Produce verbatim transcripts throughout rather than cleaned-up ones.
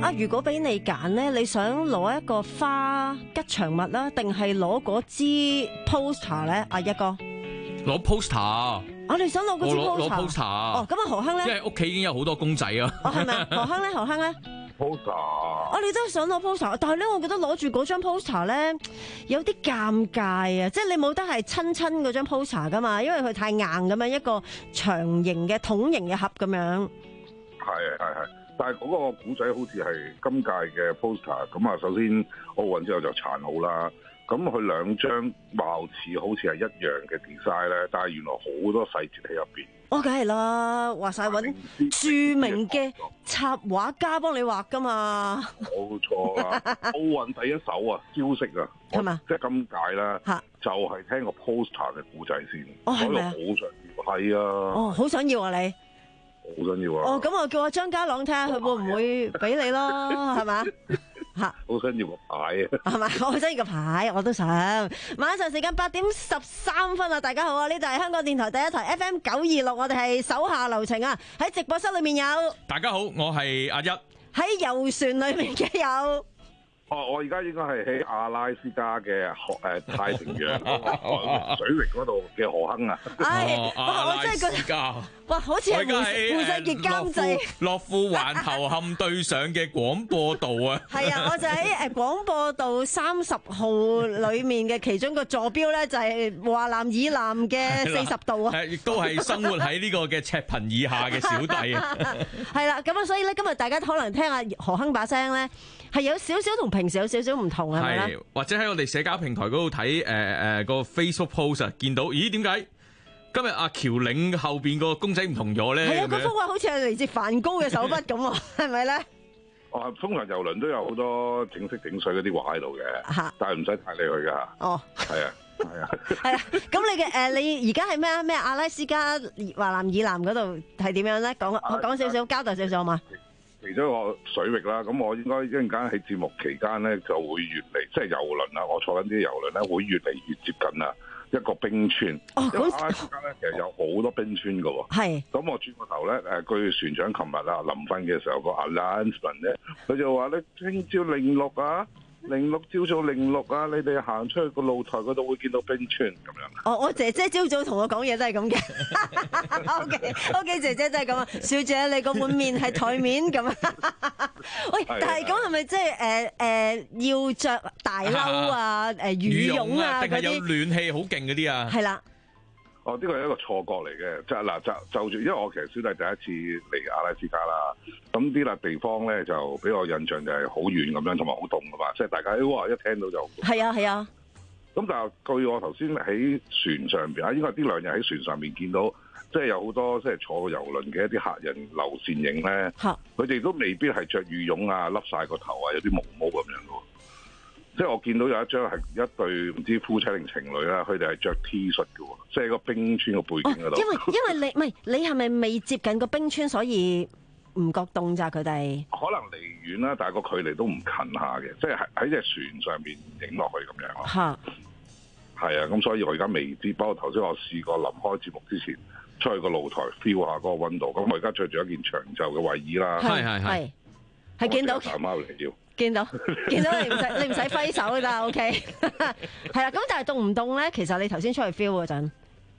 啊，如果俾你揀咧，你想攞一個花吉祥物啦，定係攞嗰支 poster 咧？阿一哥， 攞 poster。 我哋想攞嗰支 poster。 攞 poster。 哦，咁啊何亨咧？ 因為屋企已經有好多公仔啊。 哦，係咪？何亨咧？何亨咧？ poster， 我哋都想攞 poster，但係咧，我覺得攞住嗰張 poster 咧有啲尷尬啊！即係你冇得係親親嗰張 poster 噶嘛，因為佢太硬咁樣，一個長形嘅筒形嘅盒咁樣。 係係係，但係嗰個古仔好似係今屆嘅 poster，咁啊，首先奧運之後就殘奧啦。咁佢兩張貌似好似係一樣嘅 design 咧，但係原來好多細節喺入邊。 哦，梗係啦，話晒揾著名嘅插畫家幫你畫噶嘛。 冇錯啦，奧運第一手啊，招式啊， 係嘛？ 即係今屆啦，就係聽個 poster 嘅古仔先。 哦，係咪啊？ 好想要，係啊。 哦，好想要啊你。 好想要啊！ 哦，咁我叫阿張家朗睇下佢會唔會俾你咯，係嘛？吓， 好想要個牌啊！ 係咪？我好想要個牌，我都想。晚上時間八點十三分啊！大家好啊！呢度係香港電台第一台 F M 九二六，我哋係手下留情啊！喺直播室裏面有大家好，我係阿一。 喺遊船裏面嘅有。 哦，我而家應該係喺阿拉斯加嘅誒太平洋水域嗰度嘅何亨啊！ 唉， 阿我真係覺得，哇，好似係胡胡世傑監製， 樂富環球磡對上嘅廣播道啊！ 係啊，我就喺誒廣播道三十號裏面嘅其中個座標咧，就係華南以南嘅四十度啊！ 亦都係生活喺呢個嘅赤貧以下嘅小弟啊！ 係啦，咁啊，所以咧，今日大家可能聽下何亨把聲咧，係有少少同平時有少少唔同，係咪咧？ 或者喺我哋社交平台嗰度睇誒誒個 Facebook post 啊，見到咦點解今日阿喬嶺後邊個公仔唔同咗咧？ 係啊，嗰幅畫好似係嚟自梵高嘅手筆咁喎，係咪咧？ 哦，通常遊輪都有好多整色整水嗰啲畫喺度嘅，但係唔使太理佢噶。哦，係啊，係啊。係啦， 咁你嘅誒，你而家係咩啊？咩阿拉斯加華南以南嗰度係點樣咧？講講少少，交代少少好嘛？ 其中一個水域啦，咁我應該一陣間喺節目期間咧就會越嚟，即係遊輪啊，我坐緊啲遊輪咧會越嚟越接近啊一個冰川。哦，因為阿拉斯加咧其實有好多冰川噶喎。係。咁我轉個頭咧，誒，據船長琴日啊臨瞓嘅時候個 announcement 咧，佢就話咧聽朝零六啊。零六朝早零六啊！你哋行出去個露台嗰度會見到冰川咁樣。 哦，我姐姐朝早同我講嘢都係咁嘅。O K，O K，姐姐真係咁啊！小姐你個滿面係台面咁啊！喂，但係咁係咪即係誒誒要着大褸啊、誒羽絨啊定係有暖氣好勁嗰啲啊？ 係啦。 哦，呢個係一個錯覺嚟嘅，即係嗱就就住，因為我其實小弟第一次嚟阿拉斯加啦，咁啲笪地方咧就俾我印象就係好遠咁樣，同埋好凍噶嘛，即係大家哇一聽到就係啊係啊。咁但係據我頭先喺船上邊啊，應該呢兩日喺船上面見到，即係有好多即係坐遊輪嘅一啲客人留倩影咧，佢哋都未必係着羽絨啊，笠晒個頭啊，有啲毛毛咁樣噶。即係我見到有一張係一對唔知夫妻定情侶啦，佢哋係着 T 恤嘅喎，即係個冰川個背景嗰度。 因為因為你唔係你係咪未接近個冰川，所以唔覺凍咋佢哋？ 可能離遠啦，但係個距離都唔近下嘅，即係喺喺隻船上面影落去咁樣咯。嚇，係啊，咁所以我而家未知。不過頭先我試過臨開節目之前出去個露台 feel 下嗰個溫度。咁我而家着住一件長袖嘅衞衣啦。 係係係，係見到。 大貓嚟要。見到，見到你唔使你唔使揮手㗎啦 ，OK，係啦。咁但係凍唔凍咧？其實你頭先出去 feel 嗰陣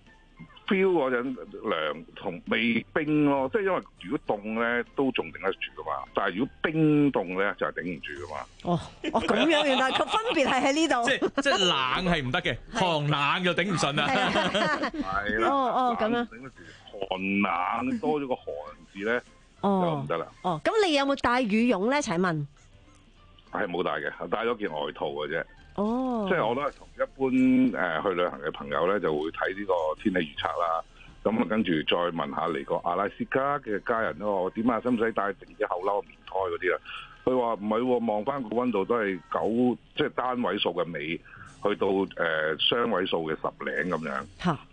，feel 嗰陣涼同未冰咯，即係因為如果凍咧都仲頂得住噶嘛，但係如果冰凍咧就係頂唔住噶嘛。哦， 哦咁樣原來個分別係喺呢度。 即係即係冷係唔得嘅，寒冷就頂唔順啦。 係啦。 哦哦咁樣。 頂得住，寒冷多咗個寒字咧就唔得啦。 哦，咁你有冇帶羽絨咧？請問？ 係冇帶嘅，帶咗件外套嘅啫。 哦， 即係我都係同一般誒去旅行嘅朋友咧，就會睇呢個天氣預測啦。咁啊，跟住再問下嚟個阿拉斯加嘅家人咯，點啊，使唔使帶定啲厚褸、棉胎嗰啲啊？佢話唔係，望翻個溫度都係九，即係單位數嘅尾，去到誒雙位數嘅十零咁樣。嚇！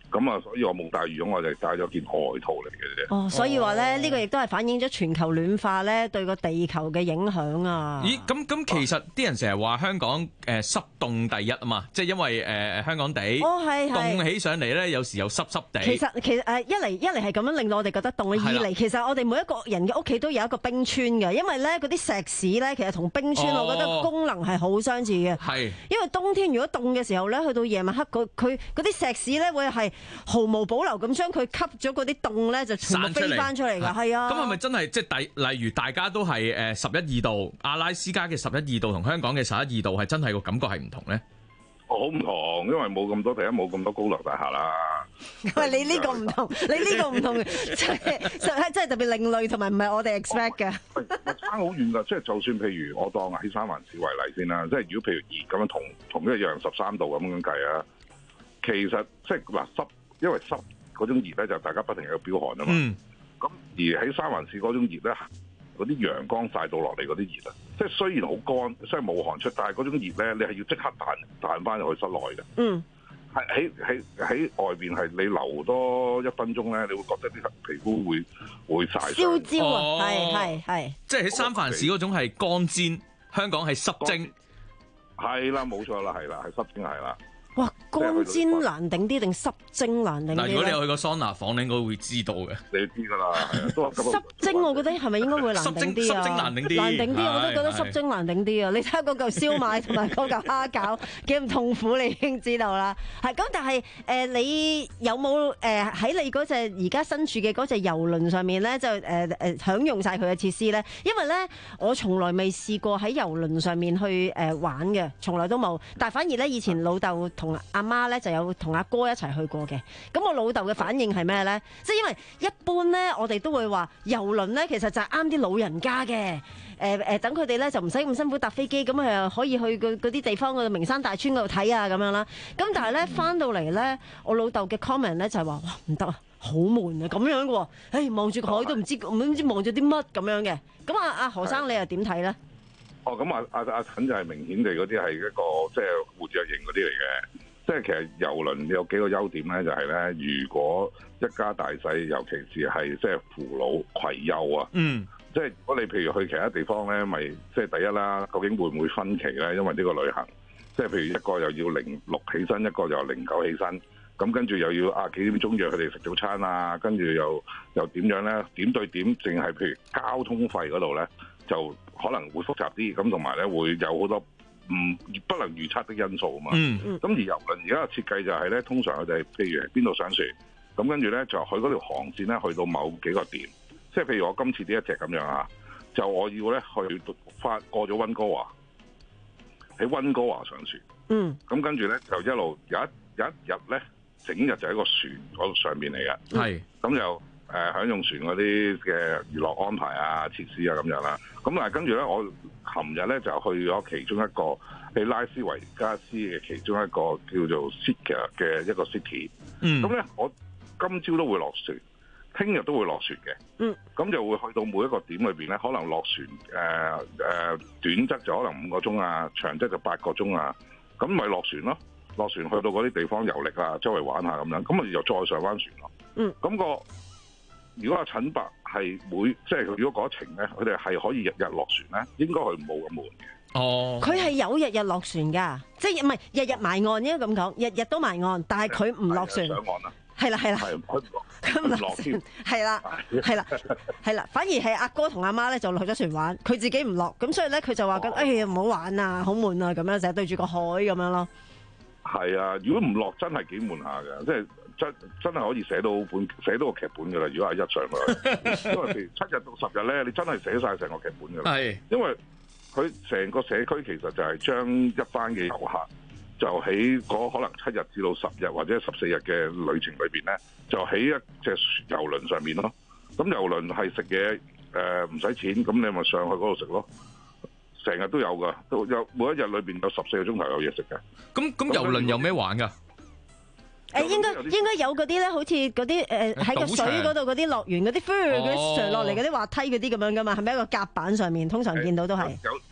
咁啊，所以我冇帶羽絨，我就帶咗件外套嚟嘅啫。 哦，所以話咧，呢個亦都係反映咗全球暖化咧對個地球嘅影響啊。 咦，咁咁其實啲人成日話香港誒濕凍第一啊嘛，即係因為誒、呃、香港地哦係係凍起上嚟咧，有時又濕濕地。 其實其實誒一嚟一嚟係咁樣令到我哋覺得凍，二嚟其實我哋每一個人嘅屋企都有一個冰川嘅，因為咧嗰啲石屎咧其實同冰川我覺得功能係好相似嘅。 係、哦， 因為冬天如果凍嘅時候咧，去到夜晚黑佢佢嗰啲石屎咧會係毫無保留咁將佢吸咗嗰啲凍咧就全部飛翻出嚟㗎，係啊。 咁係咪真係即係第例如大家都係誒十一二度，阿拉斯加嘅十一二度同香港嘅十一二度係真係個感覺係唔同咧？ 好唔同，因為冇咁多，第一冇咁多高樓大廈啦。 喂，你呢個唔同，你呢個唔同，即係即係特別另類，同埋唔係我哋 expect 嘅。 差好遠㗎，即係就算譬如我當喺三藩市為例先啦，即係如果譬如熱咁樣同同一樣十三度咁樣計啊，其實即係嗱濕，因為濕嗰種熱咧就大家不停有飆汗啊嘛。咁、嗯、而喺三藩市嗰種熱咧，嗰啲陽光曬到落嚟嗰啲熱啊，即係雖然好乾，雖然冇汗出，但係嗰種熱咧，你係要即刻彈彈翻入去室內嘅。嗯，係喺喺喺外邊係你留多一分鐘咧，你會覺得啲皮膚會會曬燒焦啊！係係係， 即係喺三藩市嗰種係乾煎，香港係濕蒸。 係啦，冇錯啦，係啦，係濕蒸係啦。 哇，乾煎難頂啲定濕蒸難頂啲？ 嗱，如果你有去過桑拿房，你應該會知道嘅。 你知㗎啦， 濕蒸我覺得係咪應該會難頂啲啊？ 濕蒸難頂啲， 難頂啲，我都覺得濕蒸難頂啲啊！你睇下嗰嚿燒賣同埋嗰嚿蝦餃幾咁痛苦，你已經知道啦。係咁，但係誒、呃，你有冇誒喺你嗰隻而家身處嘅嗰隻郵輪上面咧，就誒誒、呃、享用晒佢嘅設施咧？因為咧，我從來未試過喺郵輪上面去誒玩嘅，從來都冇。但係反而咧，以前老豆同同阿媽咧就有同阿哥一齊去過嘅，咁我老豆嘅反應係咩咧？即係因為一般咧，我哋都會話郵輪咧，其實就係啱啲老人家嘅，誒誒，等佢哋咧就唔使咁辛苦搭飛機，咁誒可以去嗰啲地方嗰度名山大川嗰度睇啊咁樣啦。咁但係咧翻到嚟咧，我老豆嘅 comment 咧就係話：哇，唔得啊，好悶啊，咁樣嘅喎，誒望住個海都唔知唔知望住啲乜咁樣嘅。咁啊阿何生你又點睇咧？ 哦，咁啊阿阿陳就係明顯地嗰啲係一個即係活躍型嗰啲嚟嘅。即係其實郵輪有幾個優點咧，就係咧，如果一家大細，尤其是係即係扶老攜幼啊，嗯，即係如果你譬如去其他地方咧，咪即係第一啦，究竟會唔會分期咧？因為呢個旅行，即係譬如一個又要零六起身，一個又零九起身，咁跟住又要啊幾點鐘約佢哋食早餐啊，跟住又又點樣咧？點對點，淨係譬如交通費嗰度咧，就可能會複雜啲，咁同埋咧會有好多唔不能預測的因素啊嘛，咁、嗯、而郵輪而家嘅設計就係咧，通常佢哋譬如喺邊度上船，咁跟住咧就去嗰條航線咧，去到某幾個點，即係譬如我今次呢一隻咁樣啊，就我要咧去翻過咗溫哥華，喺溫哥華上船，嗯，咁跟住咧就一路有一有一日咧，整日就喺個船嗰度上面嚟嘅，係，咁就。誒、呃、享用船嗰啲嘅娛樂安排啊、設施啊咁樣啦，咁但係跟住咧，我琴日咧就去咗其中一個喺拉斯維加斯嘅其中一個叫做 Sitka 嘅一個 city。嗯。咁咧，我今朝都會落船，聽日都會落船嘅。嗯。咁就會去到每一個點裏邊咧，可能落船誒誒、呃呃、短則就可能五個鐘啊，長則就八個鐘啊。咁咪落船咯，落船去到嗰啲地方遊歷啊，周圍玩下咁樣，咁咪又再上翻船咯。嗯。咁、那個如果阿陳伯係每即係如果嗰程咧，佢哋係可以日日落船咧，應該佢冇咁悶嘅。哦，佢係有日日落船㗎，即係唔係日日埋岸應該咁講，日日都埋岸，但係佢唔落船。上岸啦。係啦係啦。係佢唔落，佢唔落船。係啦係啦係啦，反而係阿哥同阿媽咧就落咗船玩，佢自己唔落，咁所以咧佢就話緊，哎呀唔好玩啊，好悶啊，咁樣成日對住個海咁樣咯。係啊，如果唔落真係幾悶下嘅，即係。真真係可以寫到本寫到個劇本㗎啦！如果係一上去，因為譬如七日到十日咧，你真係寫晒成個劇本㗎啦。係，因為佢成個社區其實就係將一班嘅遊客就喺嗰可能七日至到十日或者十四日嘅旅程裏邊咧，就喺一隻遊輪上面咯。咁遊輪係食嘢誒唔使錢，咁你咪上去嗰度食咯。成日都有㗎，都有每一日裏邊有十四個鐘頭有嘢食嘅。咁咁遊輪有咩玩㗎？誒應該應該有嗰啲咧，好似嗰啲誒喺個水嗰度嗰啲樂園嗰啲飛嗰啲上落嚟嗰啲滑梯嗰啲咁樣噶嘛，係咪一個甲板上面？通常見到都係有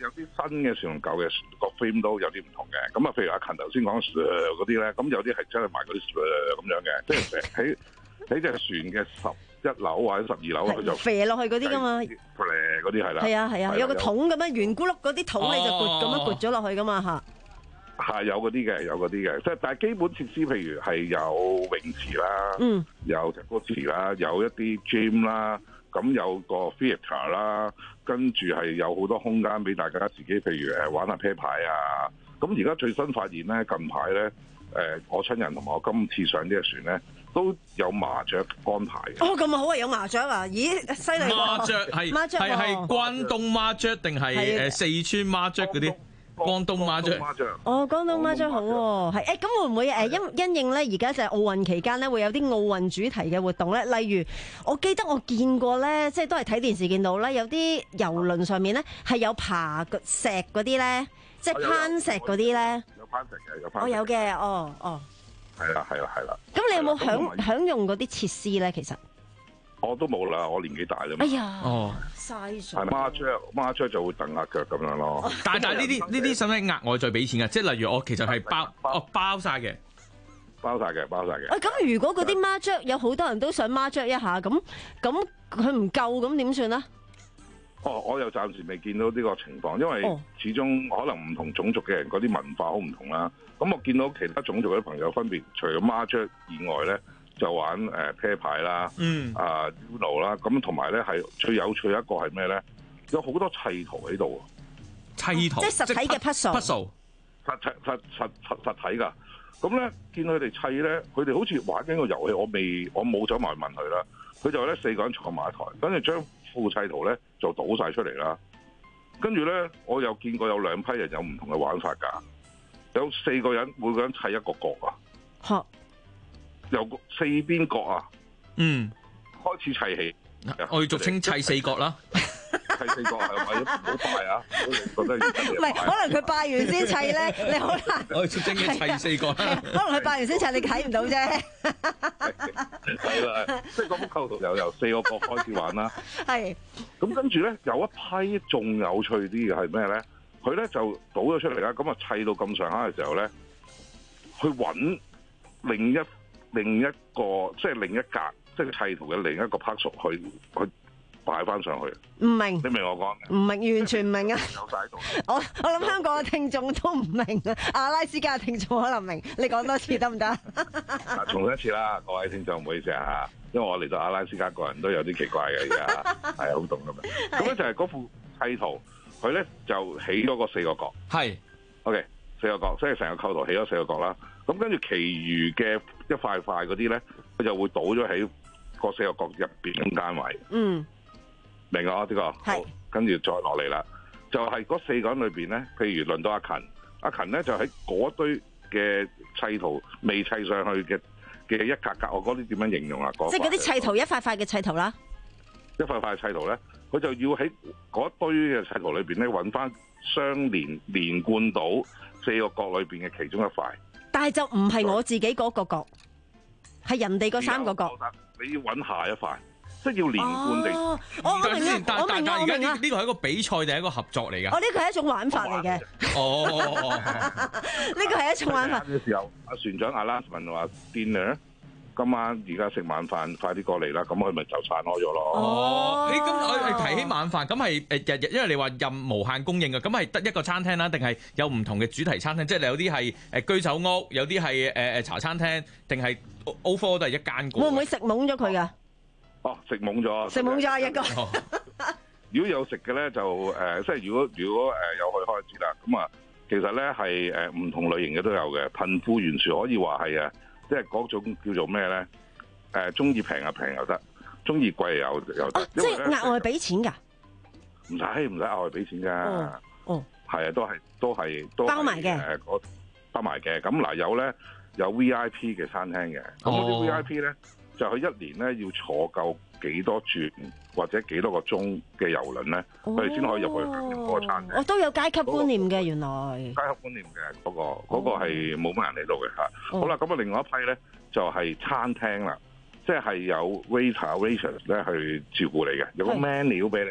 有啲新嘅船同舊嘅船個 frame 都有啲唔同嘅。咁啊，譬如阿勤頭先講嗰啲咧，咁有啲係真係賣嗰啲咁樣嘅，即係喺喺隻船嘅十一樓或者十二樓，佢就飛落去嗰啲噶嘛， 嗰啲係啦。 係啊係啊，有個桶咁樣圓咕碌嗰啲桶，你就撥咁樣撥咗落去噶嘛嚇。係有嗰啲嘅，有嗰啲嘅，即係但係基本設施，譬如係有泳池啦，嗯，有踢波池啦，有一啲 gym 啦，咁有個 theatre 啦，跟住係有好多空間俾大家自己，譬如誒玩下啤牌啊。咁而家最新發現咧，近排咧誒我親人同埋我今次上呢隻船咧，都有麻雀安排嘅。 哦，咁好啊，有麻雀啊？咦，犀利喎！ 麻雀係係係關東麻雀定係誒四川麻雀嗰啲？廣東麻雀， 哦，廣東麻雀好喎，係誒，咁會唔會誒因因應咧？而家就係奧運期間咧，會有啲奧運主題嘅活動咧。例如，我記得我見過咧，即係都係睇電視見到咧，有啲遊輪上面咧係有爬石嗰啲咧，即係攀石嗰啲咧。 有攀石嘅，有攀。 我有嘅，哦哦。 係啦，係啦，係啦。 咁你有冇享享用嗰啲設施咧？其實我都冇啦，我年紀大啦嘛。 哎呀， 哦。 嘥咗， 係孖雀，孖雀就會蹬下腳咁樣咯。 但係但係呢啲呢啲使唔使額外再俾錢㗎？即係例如我其實係包哦包曬嘅， 包晒嘅，包晒嘅。 啊咁，如果嗰啲孖雀有好多人都想孖雀一下，咁咁佢唔夠咁點算咧？ 哦，我又暫時未見到呢個情況，因為始終可能唔同種族嘅人嗰啲文化好唔同啦。咁我見到其他種族嘅朋友分別，除咗孖雀以外咧，就玩誒啤牌啦，嗯啊 Uno 啦，咁同埋咧係最有趣一個係咩咧？有好多砌圖喺度， 砌圖即係實體嘅 puzzle，puzzle 實實實實實實體㗎。咁咧見佢哋砌咧，佢哋好似玩緊個遊戲，我未我冇走埋問佢啦。佢就咧四個人坐埋一台，跟住將副砌圖咧就倒晒出嚟啦。跟住咧，我又見過有兩批人有唔同嘅玩法㗎，有四個人每個人砌一個角啊。 嚇！ 由四邊角啊， 嗯， 開始砌起， 我要俗稱砌四角啦， 砌四角係為咗唔好拜啊，我哋覺得唔係，可能佢拜完先砌咧，你好難。 我要俗稱嘅砌四角啦， 可能佢拜完先砌，你睇唔到啫。 係啦，即係嗰幅構圖又由四個角開始玩啦。 係。咁跟住咧，有一批仲有趣啲嘅係咩咧？佢咧就倒咗出嚟啦，咁啊砌到咁上下嘅時候咧，去揾另一。另一個即係另一格，即係砌圖嘅另一個 puzzle 去去擺翻上去。唔明，你明我講？ 唔明，完全唔明啊！ 有晒喺度。 我我諗香港嘅聽眾都唔明啊，阿拉斯加嘅聽眾可能明。你講多次得唔得？ 嗱，重一次啦，各位聽眾唔好意思啊，因為我嚟到阿拉斯加個人都有啲奇怪嘅而家，係好凍咁樣。咁咧就係嗰幅砌圖，佢咧就起咗個四個角。係 ，OK， 四個角，即係成個構圖起咗四個角啦。咁跟住，其餘嘅一塊塊嗰啲咧，佢就會倒咗喺個四個角入邊中間位。嗯，明啊？呢、這個係。跟住再落嚟啦，就係、是、嗰四個人裏邊咧，譬如輪到阿勤，阿勤咧就喺嗰堆嘅砌圖未砌上去嘅嘅一格格，我嗰啲點樣形容啊？ 即係嗰啲砌圖一塊塊嘅砌圖啦， 一塊塊砌圖咧，佢就要喺嗰堆嘅砌圖裏邊咧揾翻相連連貫到四個角裏邊嘅其中一塊。 但係就唔係我自己嗰個角，係人哋嗰三個角。 你要揾下一塊，即係要連貫地。 哦，我明啦，我明啦，我明啦。 呢個係一個比賽定係一個合作嚟㗎？ 哦，呢個係一種玩法嚟嘅。 哦， 呢個係一種玩法。 嘅時候，阿船長阿拉斯文話 dinner，今晚而家食晚飯，快啲過嚟啦。咁佢咪就散開咗咯。 哦，你咁我提起晚飯，咁係誒日日，因為你話任無限供應嘅，咁係得一個餐廳啦，定係有唔同嘅主題餐廳？即係你有啲係誒居酒屋，有啲係誒誒茶餐廳，定係 overall 都係一間個？ 會唔會食懵咗佢㗎？ 哦，食懵咗， 食懵咗一個。 如果有食嘅咧，就誒、呃，即係如果如果誒、呃、有去開始啦，咁啊，其實咧係誒唔同類型嘅都有嘅，貧富懸殊可以話係啊，即係嗰種叫做咩咧？誒，中意平啊平又得，中意貴又又得。 即係額外俾錢㗎？ 唔使唔使額外俾錢㗎。哦，哦，係啊，都係都係都包埋嘅。 誒，嗰包埋嘅。咁嗱有咧有 V I P 嘅餐廳嘅，咁嗰啲 V I P 咧就佢一年咧要坐夠幾多轉或者幾多個鐘嘅遊輪咧，佢哋先可以入去嗰個餐廳。 我都有階級觀念嘅，原來。 階級觀念嘅嗰個嗰個係冇乜人嚟到嘅嚇。好啦，咁啊另外一批咧就係餐廳啦，即係有 waiter waitress 咧去照顧你嘅，有個 menu 俾你，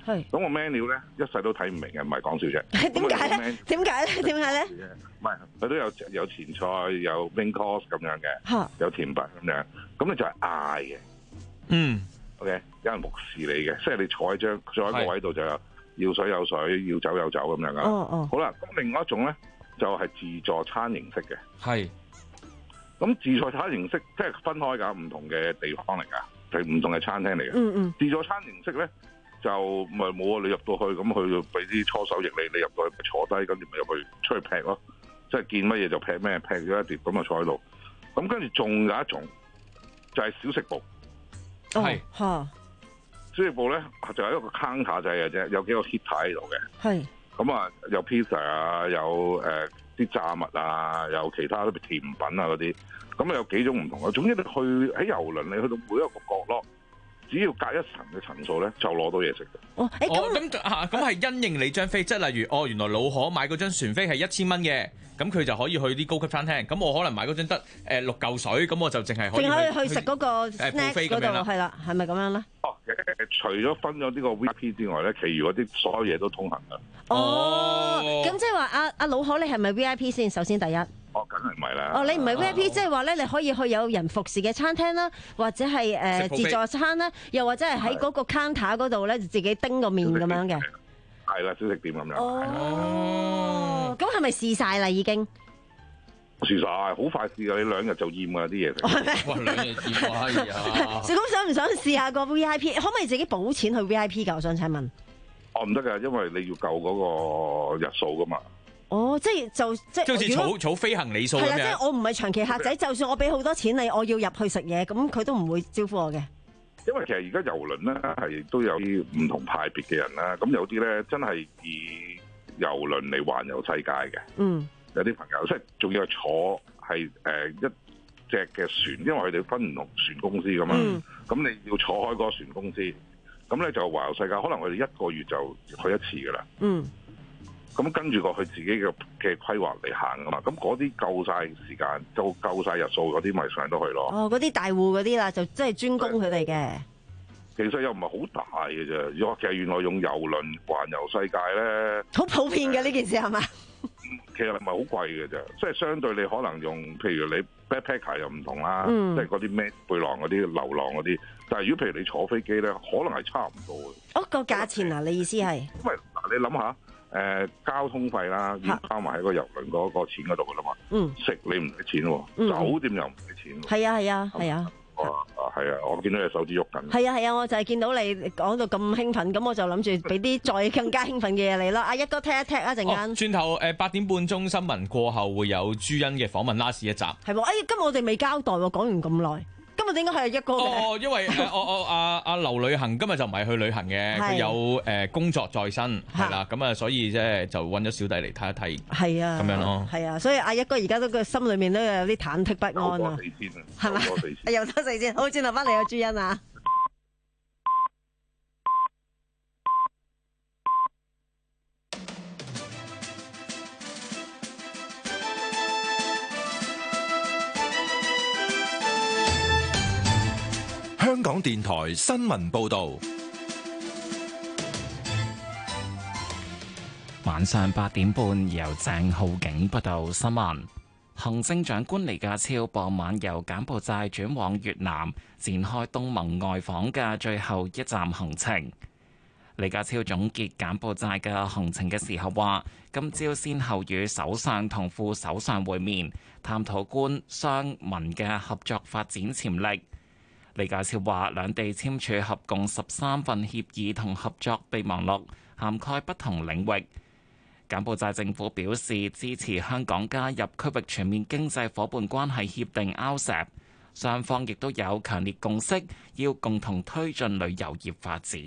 咁個 menu 咧一世都睇唔明嘅，唔係講笑啫。 點解咧？點解咧？點解咧？ 唔係，佢都有有前菜，有 main course 咁樣嘅，有甜品咁樣。咁你就係嗌嘅。 嗯。 OK， 有人目視你嘅，即係你坐喺張坐喺個位度就有要水有水，要酒有酒咁樣噶。 哦哦。 好啦，咁另外一種咧就係、是、自助餐形式嘅。 係。 咁自助餐形式即係分開㗎，唔同嘅地方嚟㗎，係唔同嘅餐廳嚟嘅。 嗯嗯。 自助餐形式咧就咪冇啊！你入到去咁佢俾啲搓手液你，你入到去坐低，跟住咪入去出去劈咯。即係見乜嘢就劈咩，劈咗一碟咁啊坐喺度。咁跟住仲有一種就係、是、小食部。 係嚇、哦，小食部咧就係一個 counter 制嘅啫，有幾個 heater 喺度嘅。係。咁啊，有 pizza 啊，有誒啲炸物啊，有其他啲甜品啊嗰啲。咁啊有幾種唔同嘅。總之你去喺遊輪，你去到每一個角落，只要隔一層嘅層數咧，就攞到嘢食嘅。 哦，誒咁咁啊，咁係因應你張飛，即係例如哦，原來老可買嗰張船飛係一千蚊嘅，咁佢就可以去啲高級餐廳。咁我可能買嗰張得誒六嚿水，咁我就淨係可以淨可以去食嗰個 snack 嗰度，係啦，係咪咁樣咧？ 哦，除咗分咗呢個 V I P 之外咧，其餘嗰啲所有嘢都通行㗎。 哦，咁即係話阿阿老可，你係咪 V I P 先？首先第一。 哦，梗係唔係啦。 哦，你唔係 V I P，即係話咧，你可以去有人服侍嘅餐廳啦，或者係誒、呃、自助餐啦，又或者係喺嗰個 counter 嗰度咧，就自己叮個麵咁樣嘅。 係啦，小食店咁樣。 哦，咁係咪試晒啦已經？ 試晒，好快試㗎，你兩日就厭㗎啲嘢食。 哇，兩日厭啊！係啊。 咁想唔想試下個 V I P？可唔可以自己補錢去 V I P 㗎？我想請問。 哦，唔得㗎，因為你要夠嗰個日數㗎嘛。 哦，即係就即係， 即係好似儲儲飛行里數咁樣。 係啦，即係我唔係長期客仔，就算我俾好多錢你，我要入去食嘢，咁佢都唔會招呼我嘅。 因為其實而家郵輪咧係都有啲唔同派別嘅人啦，咁有啲咧真係以郵輪嚟環遊世界嘅。嗯，有啲朋友即係仲要係坐係誒一隻嘅船，因為佢哋分唔同船公司噶嘛。咁、嗯、你要坐開嗰個船公司，咁咧就環遊世界，可能佢哋一個月就去一次噶啦。嗯。咁跟住過去自己嘅嘅規劃嚟行噶嘛，咁嗰啲夠晒時間，就夠晒日數嗰啲咪上到去咯。 哦，嗰啲大戶嗰啲啦，就真係專攻佢哋嘅。 其實又唔係好大嘅啫，其實原來用郵輪環遊世界咧， 好普遍嘅呢件事係嘛？ 其實唔係好貴嘅啫，即係相對你可能用，譬如你 backpacker 又唔同啦， 嗯、 即係嗰啲咩背囊嗰啲流浪嗰啲。但係如果譬如你坐飛機咧，可能係差唔多嘅。 哦，個價錢啊，你意思係？ 因為嗱，你諗下。誒、呃、交通費啦，要包埋喺個郵輪嗰個錢嗰度噶啦嘛。嗯，食你唔使錢喎，嗯、酒店又唔使錢喎。係啊係啊係啊。哇啊係啊！我見到你手指喐緊。係啊係啊！我就係見到你講到咁興奮，咁我就諗住俾啲再更加興奮嘅嘢你啦。阿一哥踢一踢啊陣間。轉頭誒八點半鐘新聞過後會有朱茵嘅訪問 last 一集。係喎，哎今日我哋未交代喎，講完咁耐。今日應該係一哥嘅。哦，因為誒，我我阿阿劉旅行今日就唔係去旅行嘅，佢有誒工作在身，係啦，咁啊，所以即係就揾咗小弟嚟睇一睇，係啊，咁樣咯，係啊，所以阿一哥而家都個心裏面都有啲忐忑不安啊，係咪？又多四千，好，轉頭翻嚟有朱茵啊。 香港電台新聞報道，晚上八點半由鄭浩景報道新聞。行政長官李家超傍晚由柬埔寨轉往越南，展開東盟外訪嘅最後一站行程。李家超總結柬埔寨嘅行程嘅時候話，今朝先後與首相同副首相會面，探討官商民嘅合作發展潛力。李家超話，兩地簽署合共十三份協議同合作備忘錄，涵蓋不同領域。柬埔寨政府表示支持香港加入區域全面經濟夥伴關係協定 R C E P， 雙方亦都有強烈共識，要共同推進旅遊業發展。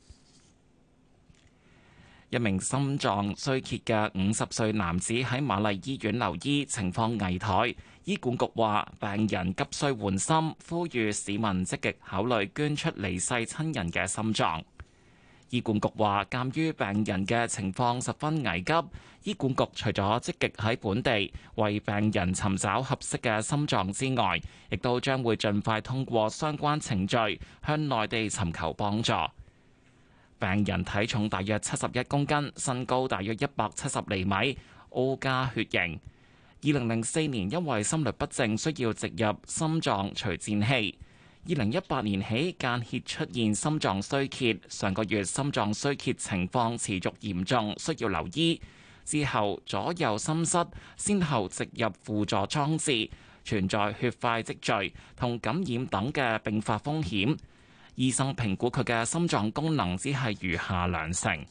一名心臟衰竭嘅五十歲男子喺瑪麗醫院留醫，情況危殆。醫管局話病人急需換心，呼籲市民積極考慮捐出離世親人嘅心臟。醫管局話，鑑於病人嘅情況十分危急，醫管局除咗積極喺本地為病人尋找合適嘅心臟之外，亦都將會盡快通過相關程序向內地尋求幫助。 病人體重大約七十一公斤，身高大約一百七十厘米，O 加血型。二零零四年因為心律不正需要植入心臟除顫器。二零一八年起間歇出現心臟衰竭，上個月心臟衰竭情況持續嚴重，需要留醫。之後左右心室先後植入輔助裝置，存在血塊積聚同感染等嘅併發風險。醫生評估佢嘅心臟功能只係餘下兩成。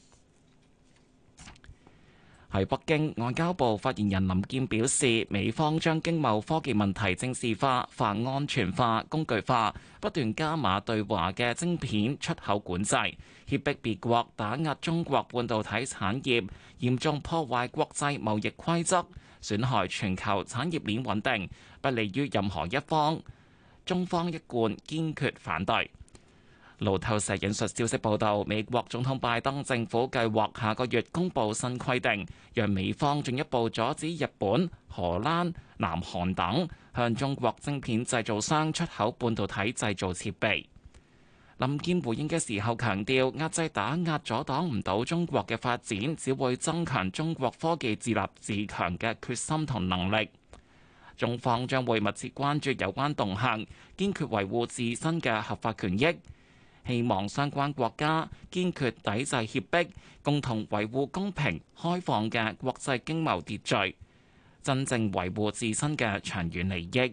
喺北京，外交部發言人林健表示，美方將經貿科技問題政治化、泛安全化、工具化，不斷加碼對華嘅晶片出口管制，脅迫別國打壓中國半導體產業，嚴重破壞國際貿易規則，損害全球產業鏈穩定，不利於任何一方。中方一貫堅決反對。路透社引述消息報道，美國總統拜登政府計劃下個月公布新規定，讓美方進一步阻止日本、荷蘭、南韓等向中國晶片製造商出口半導體製造設備。林健回應嘅時候強調，壓制打壓阻擋唔到中國嘅發展，只會增強中國科技自立自強嘅決心同能力。中方將會密切關注有關動向，堅決維護自身嘅合法權益。希望相關國家堅決抵制脅迫，共同維護公平開放嘅國際經貿秩序，真正維護自身嘅長遠利益。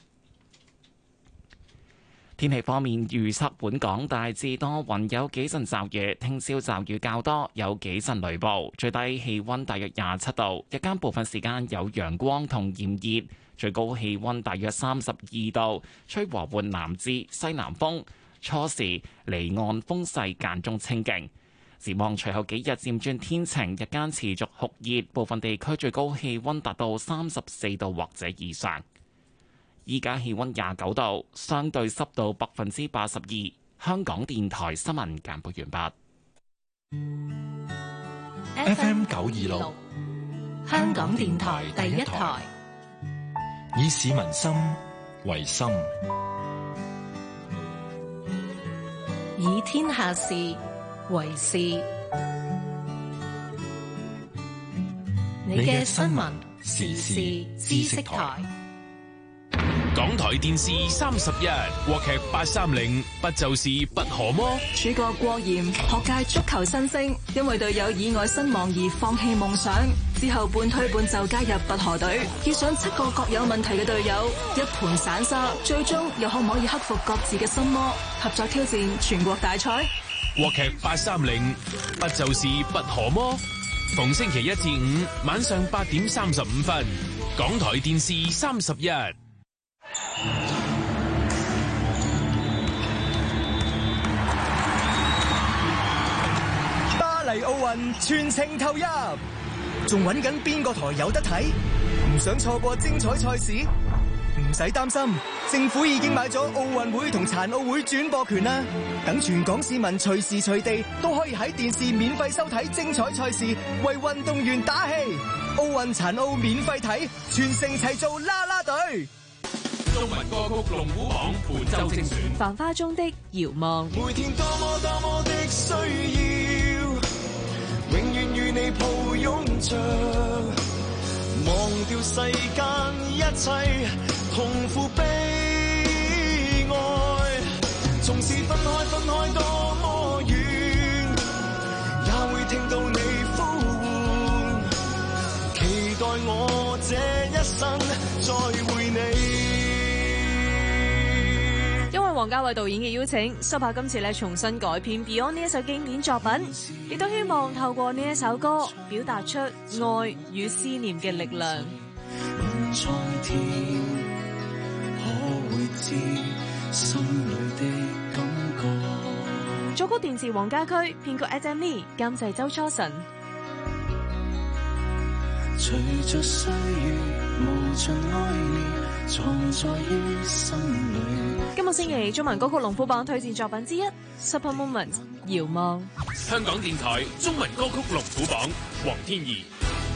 天氣方面預測，本港大致多雲，有幾陣驟雨，聽朝驟雨較多，有幾陣雷暴，最低氣溫大約廿七度，日間部分時間有陽光同炎熱，最高氣溫大約三十二度，吹和緩南至西南風。初時離岸風勢間中清勁，展望隨後幾日漸轉天晴，日間持續酷熱，部分地區最高氣溫達到三十四度或者以上。依家氣溫廿九度，相對濕度百分之八十二。香港電台新聞簡報完畢。F M 九二六，香港電台第一台，以市民心為心。 以天下事為事。你嘅新聞時事知識台。 港台電視三十一，國劇八三零，不就是不可麼？ 主角郭炎，學界足球新星，因為隊友意外身亡而放棄夢想，之後半推半就加入拔河隊，遇上七個各有問題嘅隊友，一盤散沙，最終又可唔可以克服各自嘅心魔，合作挑戰全國大賽？ 國劇八三零，不就是不可麼？逢星期一至五晚上八點三十五分，港台電視三十一。 巴黎奧運全程投入，仲揾緊邊個台有得睇？唔想錯過精彩賽事？唔使擔心，政府已經買咗奧運會同殘奧會轉播權啦，等全港市民隨時隨地都可以喺電視免費收睇精彩賽事，為運動員打氣。奧運殘奧免費睇，全城齊做啦啦隊。 中文歌曲龍虎榜本周精選， 繁花中的遙望。 每天多麼多麼的需要，永遠與你抱擁着，忘掉世間一切痛苦悲哀。縱使分開分開多麼遠，也會聽到你呼喚，期待我這一生再會你。 因為王家衛導演嘅邀請，蘇柏今次咧重新改編 Beyond 呢一首經典作品，亦都希望透過呢一首歌表達出愛與思念嘅力量。作曲電視黃家駒，編曲 Adam Lee， 監製周初晨。隨着歲月無盡愛戀藏在於心裏。今個星期中文歌曲龍虎榜推薦作品之一 Super Moment 遙望。 香港電台中文歌曲龍虎榜，黃天怡。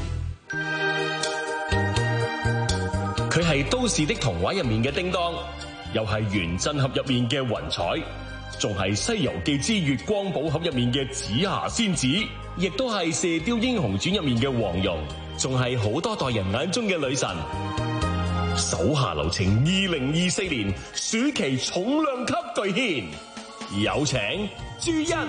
佢係都市的童話入面嘅叮當，又係原振俠入面嘅雲彩。 仲係《西遊記之月光寶盒》入面嘅紫霞仙子，亦都係《射雕英雄傳》入面嘅黃蓉，仲係好多代人眼中嘅女神。手下留情二零二四年暑期重量級巨獻，有請朱茵。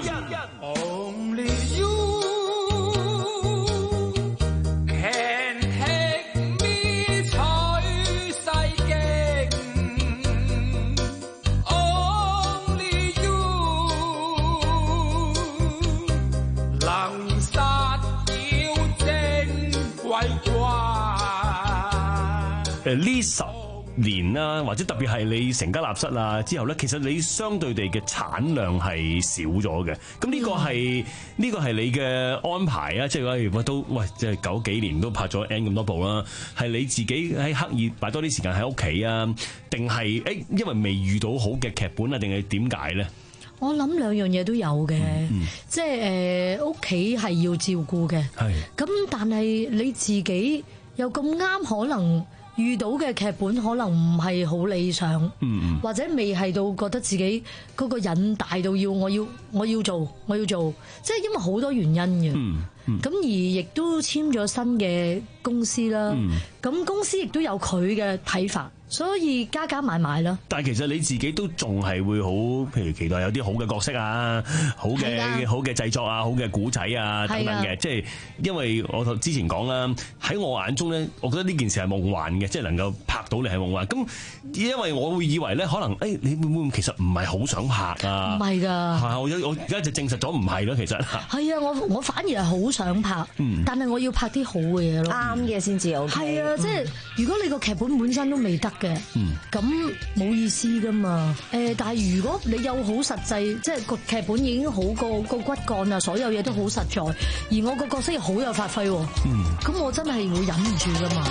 誒呢十年啦，或者特別係你成家立室啊之後咧，其實你相對地嘅產量係少咗嘅。咁呢個係呢個係你嘅安排啊，即係話都喂，即係九幾年都拍咗 N 咁多部啦，係你自己喺刻意擺多啲時間喺屋企啊，定係誒因為未遇到好嘅劇本啊，定係點解咧？ 我諗兩樣嘢都有嘅，嗯嗯、即係誒屋企係要照顧嘅，咁是但係你自己又咁啱可能遇到嘅劇本可能唔係好理想，嗯嗯、或者未係到覺得自己嗰個癮大到要我要我要做我要做，即係因為好多原因嘅。嗯咁、嗯、而亦都簽咗新嘅公司啦，咁、嗯、公司亦都有佢嘅睇法，所以加加埋埋啦。但係其實你自己都仲係會好，譬如期待有啲好嘅角色啊，好嘅的好嘅製作啊，好嘅古仔啊等等嘅，即係的因為我之前講啦，喺我眼中咧，我覺得呢件事係夢幻嘅，即係能夠拍到你係夢幻。咁因為我會以為咧，可能誒你會唔會其實唔係好想拍啊？唔係㗎，係我我而家就證實咗唔係咯，其實係啊，我我反而係好想拍，嗯、但係我要拍啲好嘅嘢咯，啱嘅先至 OK。係啊，即係如果你個劇本本身都未得嘅，咁冇、嗯、意思噶嘛。誒，但係如果你有好實際，即係個劇本已經好個個骨幹啊，所有嘢都好實在，而我個角色又好有發揮，咁、嗯、我真係會忍唔住噶嘛。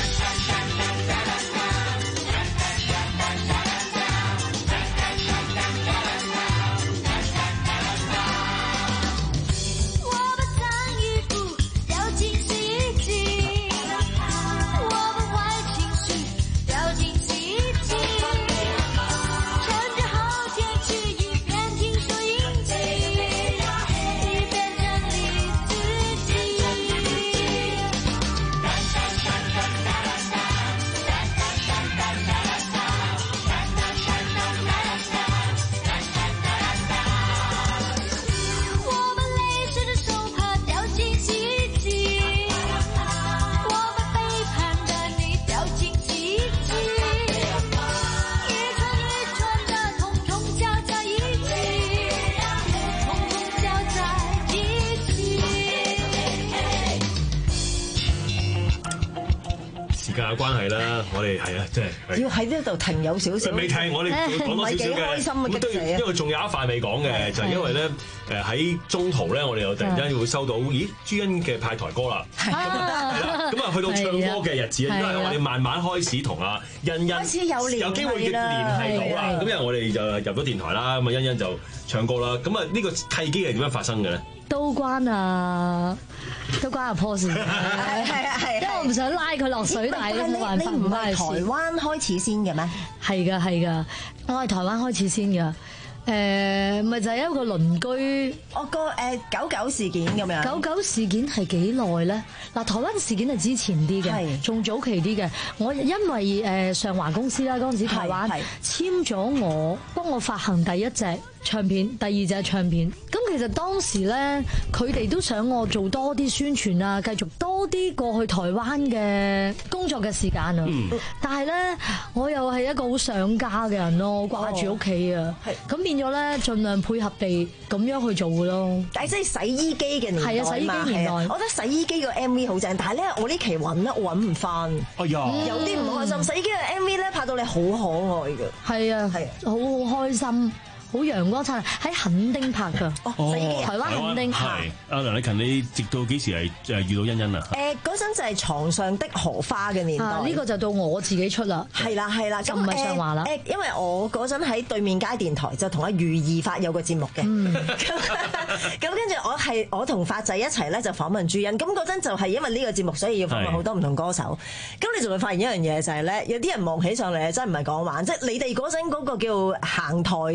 關係啦，我哋係啊，即係要喺呢度停有少少。未停，我哋講多少少嘅。咁都因為仲有一塊未講嘅，就係因為咧誒喺中途咧，我哋又突然間會收到，咦朱茵嘅派台歌啦，係啦，咁啊去到唱歌嘅日子啊，因為我哋慢慢開始同阿欣欣開始有有機會聯繫到啦。咁因為我哋就入咗電台啦，咁啊欣欣就唱歌啦。咁啊呢個契機係點樣發生嘅咧？都關啊，都關阿 Paul 事，係係係係，因為我唔想拉佢落水，但係冇辦法，唔係台灣開始先嘅咩？係㗎係㗎，我係台灣開始先㗎。誒，咪就係一個鄰居，我個誒九九事件咁樣。九九事件係幾耐咧？嗱，台灣事件係之前啲嘅，仲早期啲嘅。我因為誒上華公司啦，嗰陣時台灣簽咗我，幫我發行第一隻唱片，第二隻唱片。咁其實當時咧，佢哋都想我做多啲宣傳啊，繼續多啲過去台灣嘅工作嘅時間啊。嗯、但係咧，我又係一個好想家嘅人咯，掛住屋企啊。咁、哦、變咗咧，盡量配合地咁樣去做嘅咯。但係即係洗衣機嘅年代，係啊，洗衣機年代。我覺得洗衣機個 M V 好正，但係咧，我呢期揾咧，我揾唔翻。哎呀，有啲唔開心。洗衣機嘅 M V 咧拍到你好可愛嘅，係啊，係好好開心。好陽光燦爛，喺墾丁拍㗎，哦，台灣墾丁。係阿梁麗勤，你直到幾時係誒遇到欣欣啊？誒嗰陣就係床上的荷花嘅年代。呢個就到我自己出啦。係啦係啦，咁唔係上華啦。誒，因為我嗰陣喺對面街電台就同阿余義發有個節目嘅。咁咁跟住我係我同發仔一齊咧就訪問朱茵。咁嗰陣就係因為呢個節目，所以要訪問好多唔同歌手。咁你就會發現一樣嘢就係咧，有啲人望起上嚟真係唔係講玩，即係你哋嗰陣嗰個叫行台宣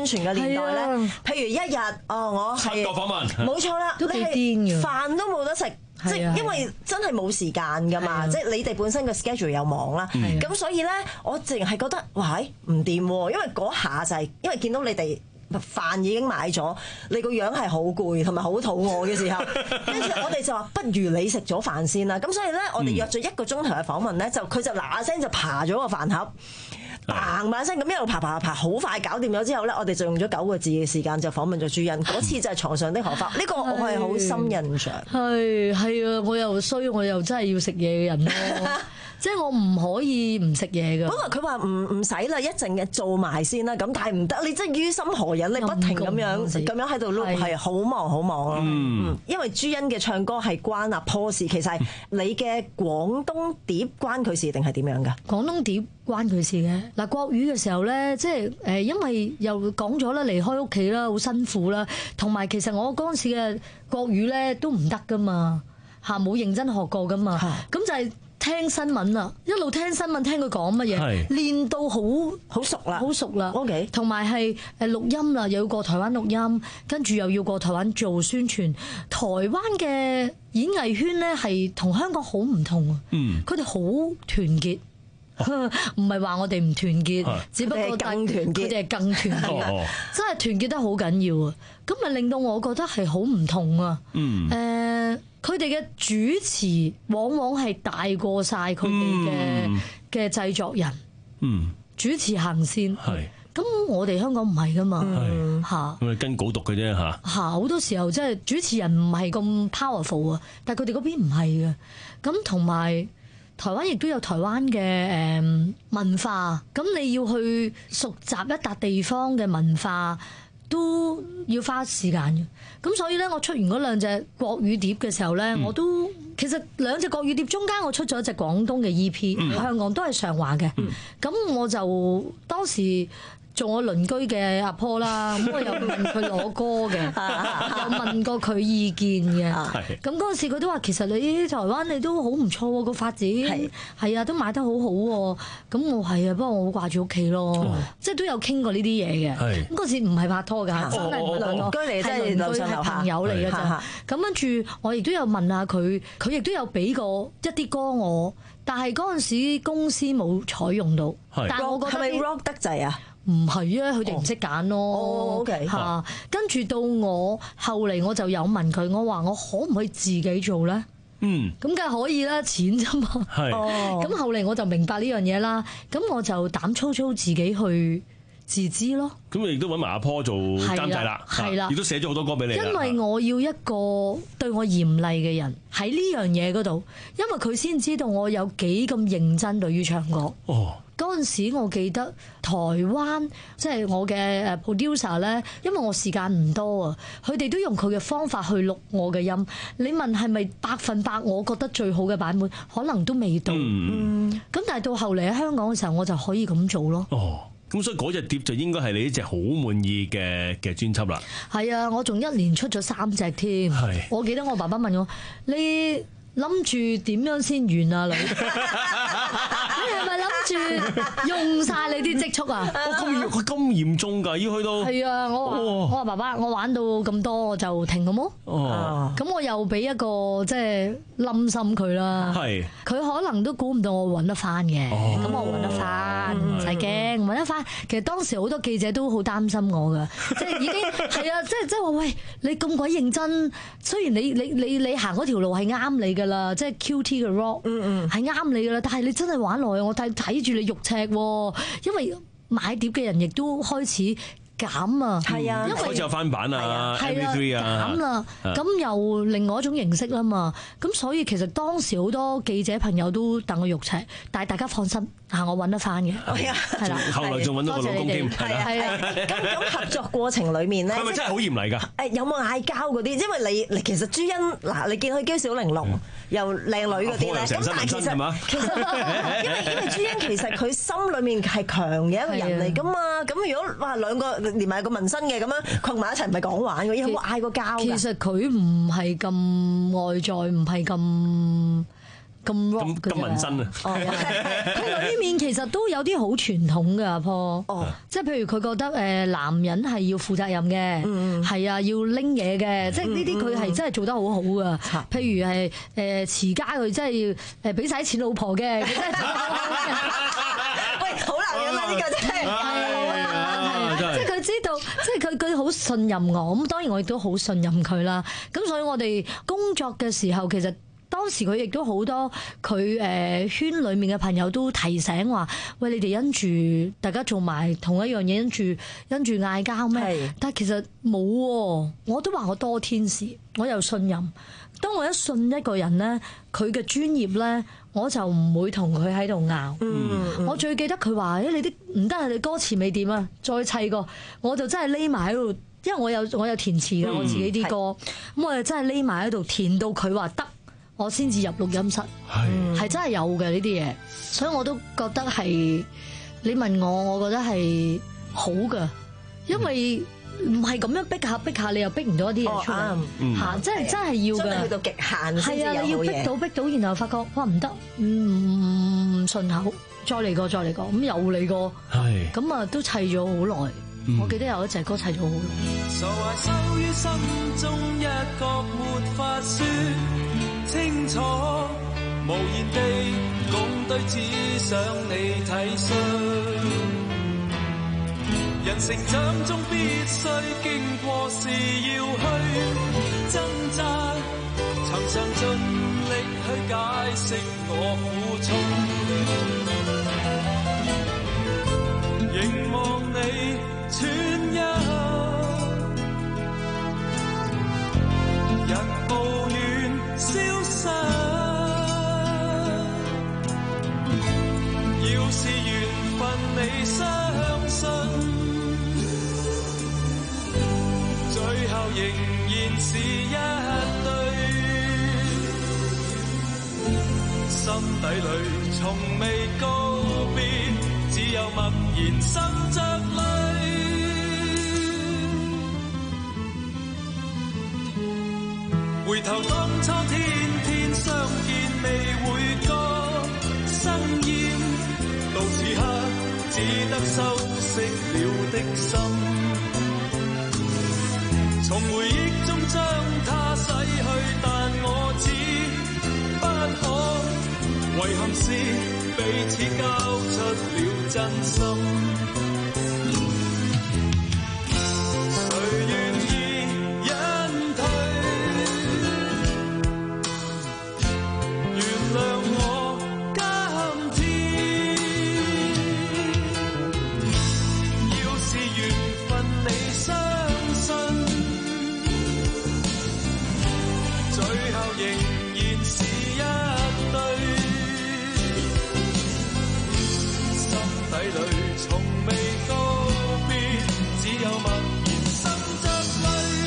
宣傳嘅年代咧，譬如一日哦，我係七個訪問， 冇錯啦， 都幾癲嘅， 飯都冇得食。即係因為真係冇時間㗎嘛，即係你哋本身個 schedule 又忙啦，咁所以咧我淨係覺得哇唔掂喎，因為嗰下就係因為見到你哋飯已經買咗，你個樣係好攰同埋好肚餓嘅時候，跟住我哋就話不如你食咗飯先啦，咁所以咧我哋約咗一個鐘頭嘅訪問咧，就佢就嗱嗱聲就爬咗個飯盒。嘭嘭聲咁一路爬爬爬，好快搞掂咗之後咧，我哋就用咗九個字嘅時間就訪問咗朱茵。嗰次就係床上的荷花，呢個我係好深印象。 係係啊，我又衰，我又真係要食嘢嘅人咯。即係我唔可以唔食嘢㗎。 本來佢話唔唔使啦，一陣嘅做埋先啦。咁但係唔得，你真係於心何忍？你不停咁樣咁樣喺度碌，係好忙好忙咯。嗯，因為朱茵嘅唱歌係關阿坡事，其實係你嘅廣東碟關佢事定係點樣㗎？ 廣東碟關佢事嘅。嗱，國語嘅時候咧，即係誒，因為又講咗啦，離開屋企啦，好辛苦啦，同埋其實我嗰陣時嘅國語咧都唔得㗎嘛，嚇冇認真學過㗎嘛，咁就係。聽新聞啦，一路聽新聞，聽佢講乜嘢，練到好好熟啦， 好熟啦。 OK， 同埋係誒錄音啦，又要過台灣錄音，跟住又要過台灣做宣傳。台灣嘅演藝圈咧係同香港好唔同啊，佢哋好團結。唔係話我哋唔團結，只不過更團結， 佢哋係更團結，真係團結得好緊要啊！咁咪令到我覺得係好唔同啊！誒，佢哋嘅主持往往係大過晒佢哋嘅嘅製作人，主持行先。咁我哋香港唔係噶嘛，嚇咁咪跟稿讀嘅啫嚇。 嚇好多時候即係主持人唔係咁 powerful 啊，但係佢哋嗰邊唔係嘅。咁同埋。台灣亦都有台灣嘅誒文化，咁你要去熟習一笪地方嘅文化，都要花時間嘅。咁所以咧，我出完嗰兩隻國語碟嘅時候咧，嗯、我都其實兩隻國語碟中間，我出咗一隻廣東嘅 E P，嗯、香港都係上畫嘅。咁、嗯、我就當時。做我鄰居嘅阿婆啦，咁我又問佢攞歌嘅，又問過佢意見嘅。咁嗰陣時佢都話：其實你台灣你都好唔錯喎，個發展係啊，都賣得好好喎。咁我係啊，不過我好掛住屋企咯，即係都有傾過呢啲嘢嘅。咁嗰時唔係拍拖㗎，真係唔係鄰居嚟，真係樓上樓下朋友嚟㗎咋。咁跟住我亦都有問下佢，佢亦都有俾過一啲歌我，但係嗰陣時公司冇採用到。但係我覺得係咪 rock 得滯啊？唔係啊，佢哋唔識揀咯。 哦，OK 嚇。跟住到我後嚟，我就有問佢，我話我可唔可以自己做咧？嗯，咁梗係可以啦，錢啫嘛。係。咁後嚟我就明白呢樣嘢啦。咁我就膽粗粗自己去自資咯。咁你亦都揾埋阿坡做監製啦，係啦，亦都寫咗好多歌俾你。 因為我要一個對我嚴厲嘅人喺呢樣嘢嗰度，因為佢先知道我有幾咁認真對於唱歌。哦。嗰陣時，我記得台灣即係我嘅誒 producer 咧，因為我時間唔多啊，佢哋都用佢嘅方法去錄我嘅音。你問係咪百分百我覺得最好嘅版本，可能都未到。嗯，咁但係到後嚟喺香港嘅時候，我就可以咁做咯。 哦，咁所以嗰隻碟就應該係你一隻好滿意嘅嘅專輯啦。 係啊，我仲一年出咗三隻添。係，我記得我爸爸問我你。諗住點樣先完啊，女？你係咪諗住用晒你啲積蓄啊？ 咁佢咁嚴重㗎，要去到係啊！我話我話爸爸，我玩到咁多我就停好冇？哦，咁我又俾一個即係冧心佢啦。係，佢可能都估唔到我揾得翻嘅。咁我揾得翻，唔使驚，揾得翻。其實當時好多記者都好擔心我㗎，即係已經係啊！即係即係話喂，你咁鬼認真，雖然你你你你行嗰條路係啱你嘅。啦，即係 Q T 嘅 rock，嗯嗯，係啱你噶啦，但係你真係玩落去，我睇睇住你肉赤，因為買碟嘅人亦都開始減啊，係啊，因為開始有翻版啊 ，M P 三啊， 減啦，咁又另外一種形式啦嘛，咁所以其實當時好多記者朋友都戥我肉赤，但係大家放心。嚇！我揾得翻嘅，係啊，係啦。 後來仲揾到個老公添，係啊， 係啊。咁咁合作過程裡面咧， 係咪真係好嚴厲㗎？ 誒，有冇嗌交嗰啲？因為你，其實朱茵嗱，你見佢嬌小玲瓏又靚女嗰啲咧，咁但係其實其實因為因為朱茵其實佢心裡面係強嘅一個人嚟㗎嘛。咁如果話兩個連埋個紋身嘅咁樣困埋一齊，唔係講玩嘅，有冇嗌過交㗎？ 其實佢唔係咁外在，唔係咁。 咁 rock 咁咁紋身啊！ 佢裏面其實都有啲好傳統㗎，阿坡。哦，即係譬如佢覺得誒男人係要負責任嘅，係啊，要拎嘢嘅，即係呢啲佢係真係做得好好㗎。譬如係誒持家，佢真係要誒俾曬錢老婆嘅，佢真係做得好好嘅。 喂，好男人啊！呢個真係係，即係佢知道，即係佢佢好信任我。咁當然我亦都好信任佢啦。咁所以我哋工作嘅時候，其實當時佢亦都好多佢誒圈裡面嘅朋友都提醒話：喂，你哋因住大家做埋同一樣嘢，因住因住嗌交咩？但係其實冇喎，我都話我多天使，我有信任。當我一信一個人咧，佢嘅專業咧，我就唔會同佢喺度拗。嗯、我最記得佢話：誒你啲唔得啊，你歌詞未掂啊，再砌過。我就真係匿埋喺度，因為我有我有填詞嘅，我自己啲歌。咁、嗯、我就真係匿埋喺度填到佢話得，我先至入錄音室。係係真係有嘅呢啲嘢，所以我都覺得係你問我，我覺得係好嘅，因為。唔係咁樣逼下逼下，你又逼唔到一啲嘢出嚟嚇，真係真係要嘅。真係去到極限先至有嘢。係啊，你要逼到逼到，然後發覺哇唔得，唔唔順口，再嚟過再嚟過，咁又嚟過。係。咁啊都砌咗好耐，我記得有一隻歌砌咗好耐。傻話收於心中一個沒法説清楚，無言地共對，只想你體恤。人成長中必須經過事要去掙扎，曾常盡力去解釋我苦衷，凝望你喘息，人抱怨消失，要是緣分你相信，最後仍然是一對，心底裏從未告別，只有默然滲着淚。回頭當初天天相見，未會覺生厭，到此刻只得收息了的心。從回憶中將它洗去，但我知不可，遺憾是彼此交出了真心。誰願意隱退？原諒我今天，要是緣分你相信，最後仍然是一對，心底裏從未告別，只有默然滲着淚。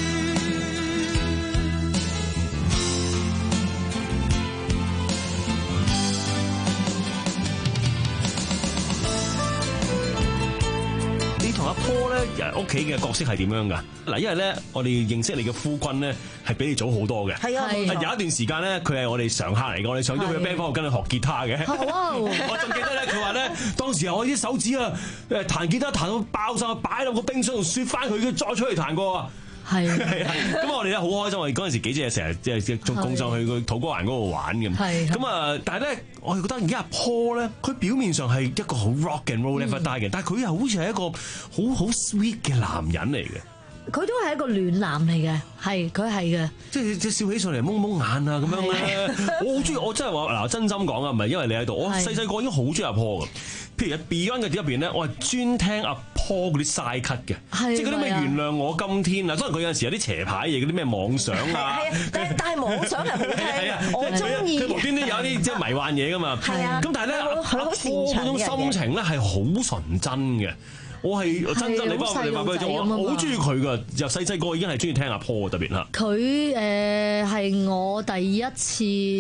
你同阿坡咧屋企嘅角色係點樣㗎？嗱，因為咧我哋認識你嘅夫君咧係比你早好多嘅。係啊，有一段時間咧佢係我哋常客嚟嘅，我哋上咗佢嘅 band 房度跟佢學吉他嘅。我仲記得咧佢話咧當時我啲手指啊誒彈吉他彈到爆晒，擺落個冰箱度雪翻佢，再出嚟彈過啊！係係咁我哋咧好開心，我哋嗰陣時幾隻成日即係仲共上去個土瓜灣嗰度玩嘅。係咁啊！但係咧，我係覺得而家阿 Paul 咧，佢表面上係一個好 rock and roll never die 嘅，但係佢又好似係一個好好 sweet 嘅男人嚟嘅。佢都係一個暖男嚟嘅，係佢係嘅，即係即係笑起上嚟蒙蒙眼啊咁樣咧。我好中意，我真係話嗱，真心講啊，唔係因為你喺度，我細細個已經好中意阿 Paul 嘅。譬如 Beyond 嘅碟入邊咧，我係專聽阿 Paul 嗰啲 side cut 嘅，即係嗰啲咩原諒我今天啊。當然佢有陣時有啲邪牌嘢，嗰啲咩妄想啊。但係但係妄想係好聽，我中意。佢無端端有啲即係迷幻嘢噶嘛。係啊。咁但係咧，阿 Paul 嗰種心情咧係好純真嘅。我係真真，你幫我你話俾佢知，我好中意佢噶，由細細個已經係中意聽阿 Paul 特別啦。佢誒係我第一次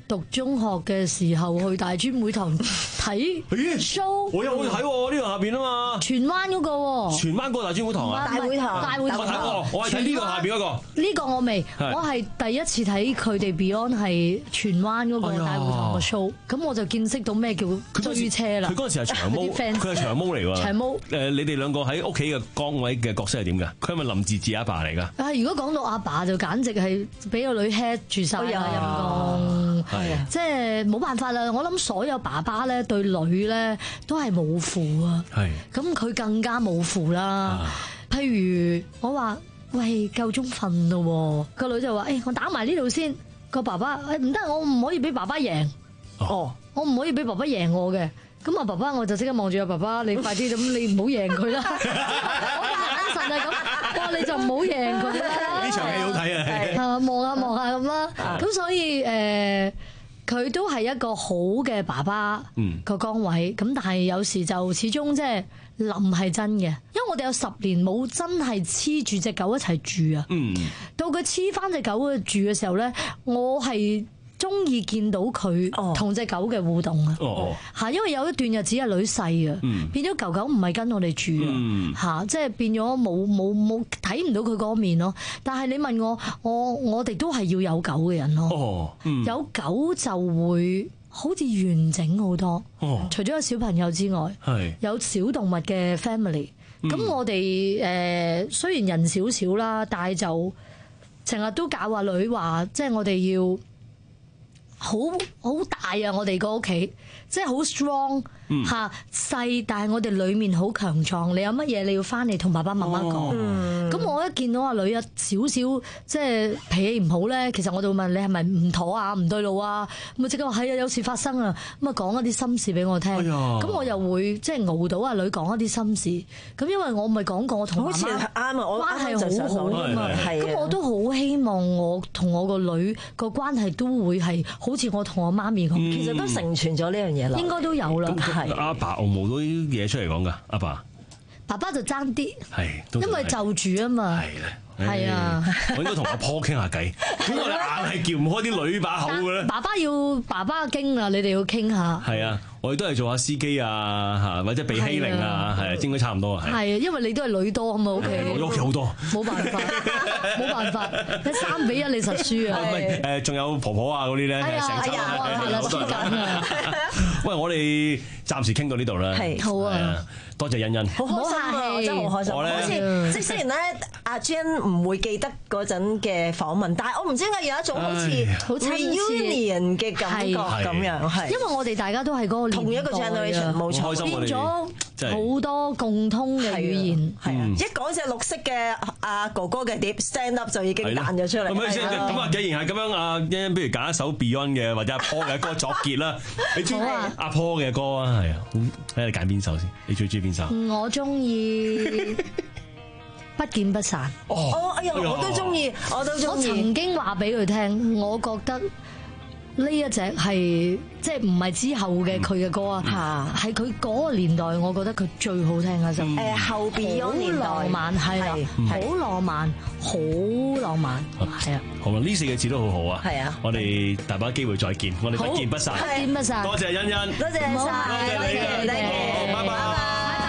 讀中學嘅時候去大專會堂睇 show， 我有去睇喎，呢個下邊啊嘛， 荃灣嗰個， 荃灣嗰個大專會堂啊， 大會堂，大會堂， 我係睇呢個下邊嗰個， 呢個我未，我係第一次睇佢哋 Beyond 係荃灣嗰個大會堂嘅 show，咁我就見識到咩叫追車啦。 佢嗰陣時係長毛，佢係長毛嚟喎。長毛，誒，你哋兩個喺屋企嘅崗位嘅角色係點㗎？佢係咪林志志阿爸嚟㗎？ 啊，如果講到阿爸就簡直係俾個女 head 住曬啦，陰公，係啊，即係冇辦法啦。我諗所有爸爸咧對女咧都係冇負啊，係，咁佢更加冇負啦。譬如我話喂夠鐘瞓咯，個女就話誒我打埋呢度先，個爸爸誒唔得，我唔可以俾爸爸贏，哦，我唔可以俾爸爸贏我嘅。咁啊爸爸我就即刻望住阿爸爸，你快啲咁，你唔好贏佢啦。我眼神係咁，哇你就唔好贏佢啦。呢場戲好睇啊，係啊，望下望下咁啦。咁所以誒，佢都係一個好嘅爸爸個崗位。咁但係有時就始終即係冧係真嘅，因為我哋有十年冇真係黐住隻狗一齊住啊。嗯，到佢黐翻隻狗去住嘅時候咧，我係中意見到佢同隻狗嘅互動啊！嚇，因為有一段日子係女細啊，變咗狗狗唔係跟我哋住啊！嚇，即係變咗冇冇冇睇唔到佢嗰面咯。但係你問我，我我哋都係要有狗嘅人咯。有狗就會好似完整好多。除咗有小朋友之外，有小動物嘅 family。咁我哋誒雖然人少少啦，但係就成日都教阿女話，即係我哋要好好大啊！我哋個屋企即係好 strong 嚇細，但係我哋裡面好強壯。你有乜嘢你要翻嚟同爸爸媽媽講。咁、哦、我一見到阿女有少少即係脾氣唔好咧，其實我就會問你係咪唔妥啊、唔對路啊？咁啊即刻話係啊，有事發生啊！咁啊講一啲心事俾我聽。咁、哎、呀我又會即係熬到阿女講一啲心事。咁因為我咪講過我同媽媽啱啊，我關係好好啊嘛。咁我都好希望我同我個女個關係都會係好似我同我媽咪咁。嗯、其實都成全咗呢樣嘢啦，應該都有啦。係阿爸我冇到啲嘢出嚟講㗎，阿爸。 爸爸就爭啲， 係， 因為就住啊嘛。係咧。係啊， 我應該同阿婆傾下偈，點解我哋硬係叫唔開啲女把口嘅咧？ 爸爸要爸爸經啊，你哋要傾下。係啊，我哋都係做下司機啊，嚇或者被欺凌啊，係啊，應該差唔多啊。係啊， 因為你都係女多啊嘛，屋企。 我屋企好多。冇辦法，冇辦法，你三比一你實輸啊。 唔係誒，仲有婆婆啊嗰啲咧，成親啊，好多人。喂，我哋暫時傾到呢度啦。係好啊。多謝欣欣， 好開心啊！真係好開心。好似即係雖然咧，阿 Jen 唔會記得嗰陣嘅訪問，但係我唔知點解有一種好似 reunion 嘅感覺咁樣，係因為我哋大家都係嗰個同一個 generation，冇錯，變咗好多共通嘅語言。係啊，一講隻綠色嘅阿哥哥嘅碟 Stand Up 就已經彈咗出嚟。 咁先，咁啊，既然係咁樣，阿欣欣不如揀一首 Beyond 嘅或者阿 Paul 嘅歌作結啦。你中意阿 Paul 嘅歌啊？係啊，睇下你揀邊首先？你最中意邊首？ 我中意不見不散。 哦，哎呀，我都中意，我都中意。 我曾經話俾佢聽，我覺得呢一隻係即係唔係之後嘅佢嘅歌啊，係佢嗰個年代，我覺得佢最好聽嘅就誒後邊嗰年代，好浪漫係啦，好浪漫，好浪漫係啊。 好啦，呢四個字都好好啊。係啊，我哋大把機會再見，我哋不見不散。 不見不散。 多謝欣欣， 多謝晒，多謝你哋， 拜拜。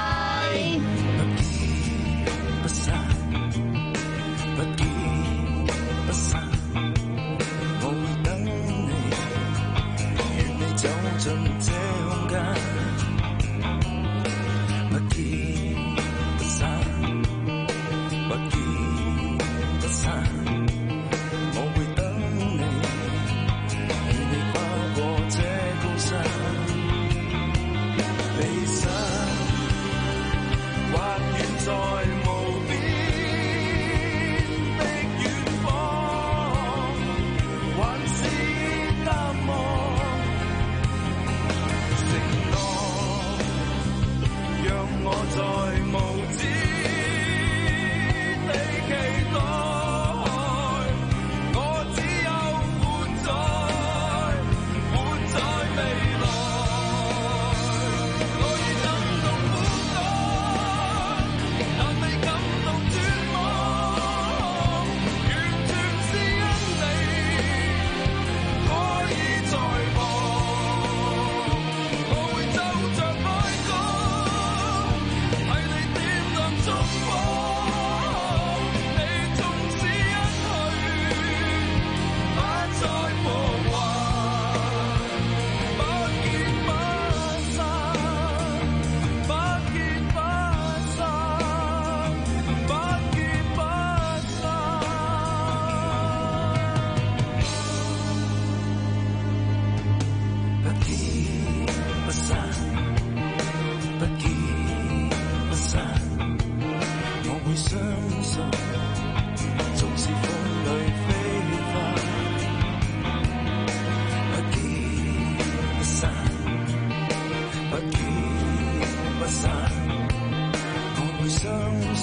走進這空間，不見不散，不見不散。我會等你，與你跨過這高山。離散。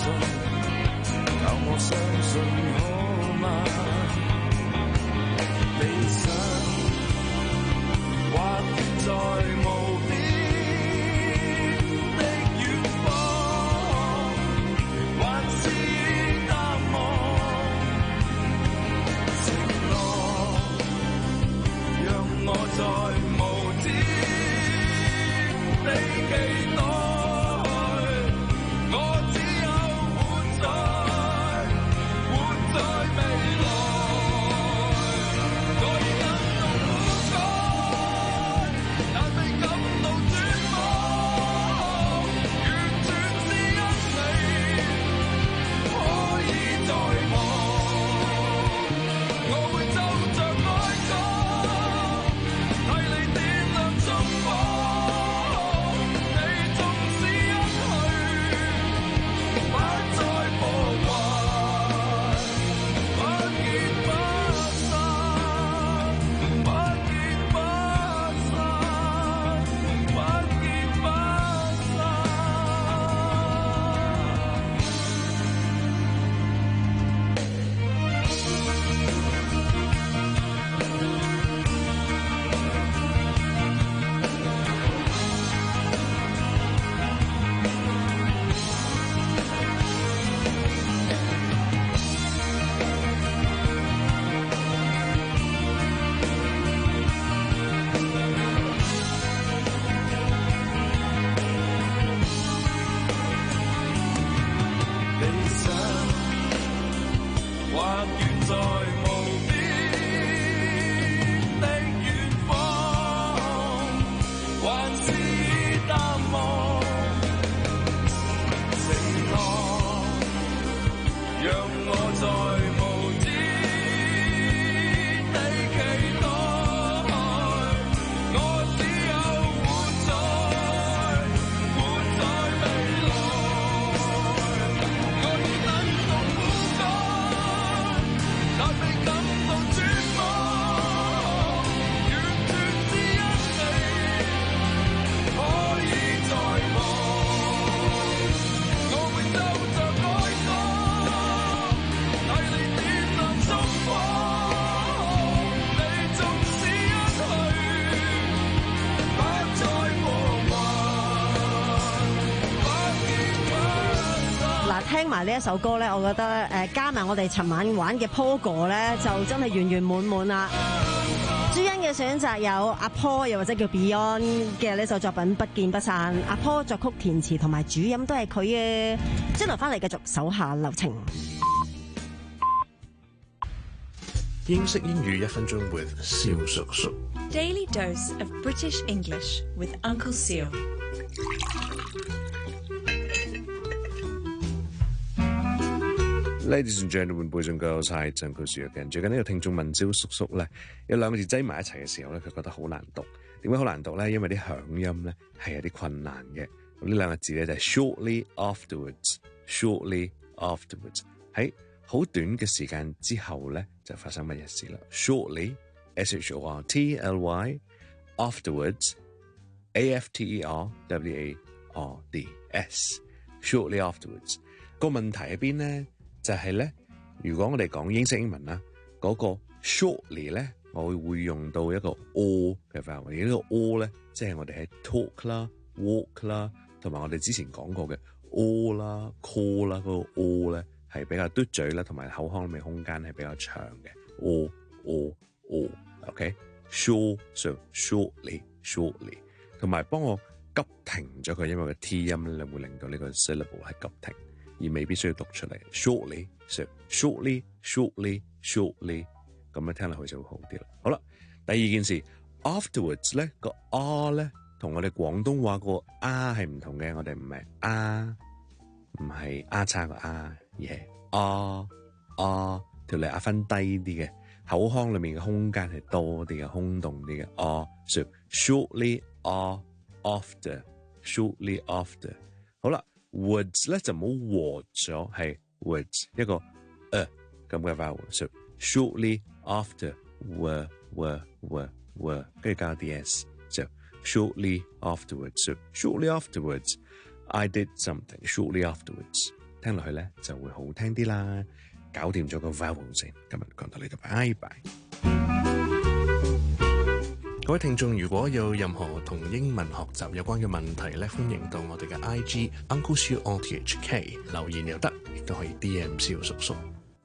信，教我相信好嗎？理想或遠在無邊的遠方，還是淡忘承諾，讓我在無止的期待。 聽埋呢一首歌咧，我覺得誒加埋我哋尋晚玩嘅 Pogo 咧，就真係圓圓滿滿啦。朱茵嘅選擇有阿 Paul 又或者叫 Beyond 嘅呢首作品《不見不散》，阿 Paul 作曲填詞同埋主音都係佢嘅。轉頭翻嚟繼續手下留情。 英式英語一分鐘 with 蕭叔叔。 Daily dose of British English with Uncle Seal。 Ladies and gentlemen, boys and girls, hi， 真故事嘅。最近呢個聽眾問蕭叔叔咧，有兩個字擠埋一齊嘅時候咧，佢覺得好難讀。點解好難讀咧？因為啲響音咧係有啲困難嘅。咁呢兩個字咧就係 shortly afterwards，shortly afterwards 喺好短嘅時間之後咧就發生乜嘢事啦 ？Shortly, S H O R T L Y, afterwards, A F T E R W A R D S，shortly afterwards 個問題喺邊咧？就係咧，如果我哋講英式英文啦，嗰、那個 shortly 咧，我會用到一個 o 嘅 vowel， 而呢個 o 咧，即係我哋喺 talk 啦、walk 啦，同埋我哋之前講過嘅 o 啦、call 啦，嗰、那個 o 咧係比較嘟嘴啦，同埋口腔裏面空間係比較長嘅 o o o，OK，short so shortly shortly， 同埋幫我急停咗佢，因為個 t 音咧會令到呢個 syllable 係急停。而未必需要讀出嚟 ，shortly， so shortly shortly shortly， 咁樣聽落去就會好啲啦。好啦，第二件事 ，afterwards 咧個 r 咧同我哋廣東話個 r 係唔同嘅，我哋唔係 r， 唔係 r 叉個 r， 而係 r r 條脷壓翻低啲嘅，口腔裏面嘅空間係多啲嘅，空洞啲嘅 r，so shortly r after shortly after， 好啦。Words 咧就唔好和咗，係 words 一個誒咁嘅 vowel，so shortly after were were were were 跟住加 ds，so shortly afterwards，so shortly afterwards I did something，shortly afterwards 聽落去咧就會好聽啲啦。搞掂咗個 vowel 先，今日講到呢度，拜拜。各位聽眾，如果有任何同英文學習有關嘅問題咧，歡迎到我哋嘅 I G Uncle Siu O T H K 留言又得，亦都可以 D M 蕭叔叔。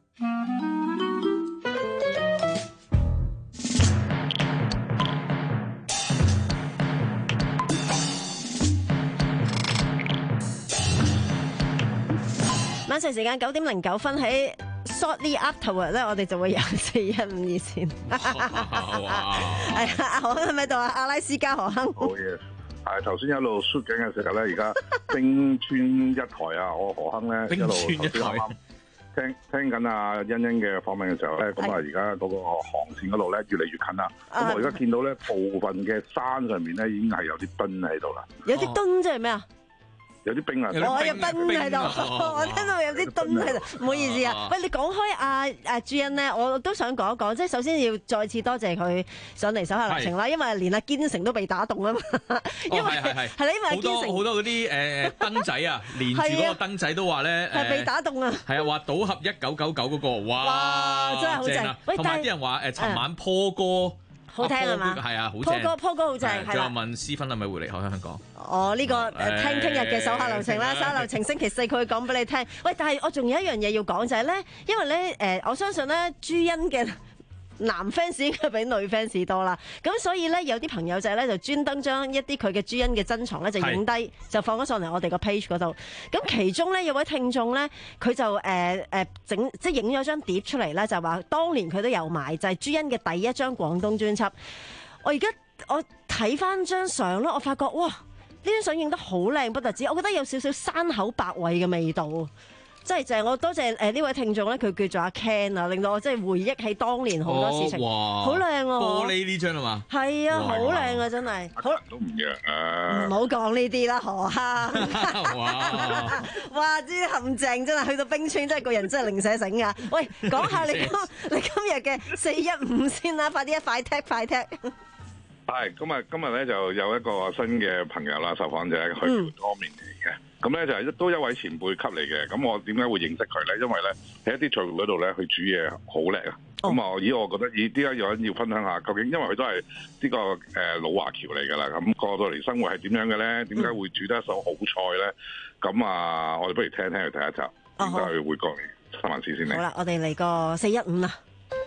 晚上時間九點零九分喺 shortly afterward 咧，我哋就會有四一五二線。係啊，阿何亨喺咪度啊？阿拉斯加何亨。 好嘢，係頭先一路 shoot 緊嘅時候咧，而家冰川一台啊，我何亨咧一路頭先啱啱聽聽緊阿欣欣嘅訪問嘅時候咧，咁啊而家嗰個航線嗰度咧越嚟越近啦。咁我而家見到咧部分嘅山上面咧已經係有啲冰喺度啦。 有啲墩即係咩啊？ 有啲冰啊！ 我有冰喺度，我聽到有啲墩喺度，唔好意思啊。喂，你講開阿阿朱茵咧，我都想講一講，即係首先要再次多謝佢上嚟手下留情啦，因為連阿堅成都被打動啊嘛。因為係係係啦，因為好多好多嗰啲誒燈仔啊，連住嗰個燈仔都話咧係被打動啊。係啊，話賭俠一九九九嗰個，哇， 真係好正。喂， 同埋啲人話誒，尋晚坡哥。 好聽係嘛？ 係啊，好正。 坡哥，坡哥好正。 仲有問思芬係咪會離開香港？ 哦，呢個誒聽聽日嘅手下留情啦，手下留情星期四佢會講俾你聽。喂，但係我仲有一樣嘢要講就係咧，因為咧誒，我相信咧朱茵嘅男 fans 應該比女 fans 多啦，咁所以咧有啲朋友仔咧就專登將一啲佢嘅朱茵嘅珍藏咧就影低，就放咗上嚟我哋個 page 嗰度。咁其中咧有位聽眾咧，佢就誒誒整即係影咗張碟出嚟咧，就話當年佢都有買，就係朱茵嘅第一張廣東專輯。我而家我睇翻張相咯，我發覺哇，呢張相影得好靚不特止，我覺得有少少山口百惠嘅味道。真係正，我多謝誒呢位聽眾咧，佢叫做阿 Ken 啊，令到我真係回憶起當年好多事情，好靚啊！ 玻璃呢張啊嘛， 係啊，好靚啊，真係，好都唔弱啊！ 唔好講呢啲啦，何坑！ 哇！ 哇！啲陷阱真係去到冰川，真係個人真係零舍醒啊！喂，講下你今你今日嘅四一五先啦，快啲一快踢快踢！ 係，今日今日咧就有一個新嘅朋友啦，受訪者佢叫多面嚟嘅。咁咧就係都一位前輩級嚟嘅，咁我點解會認識佢咧？因為咧喺一啲聚會嗰度咧，佢煮嘢好叻啊！咁啊，咦，我覺得咦，點解有人要分享下？究竟因為佢都係呢個誒老華僑嚟㗎啦，咁過到嚟生活係點樣嘅咧？點解會煮得一手好菜咧？咁啊，我哋不如聽聽佢第一集，點解佢會過嚟三藩市先嚟？ 好啦，我哋嚟個四一五啦。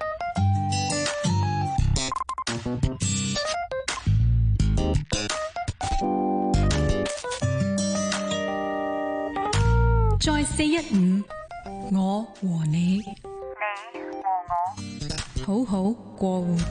在四一五，我和你， 你和我，好好過活。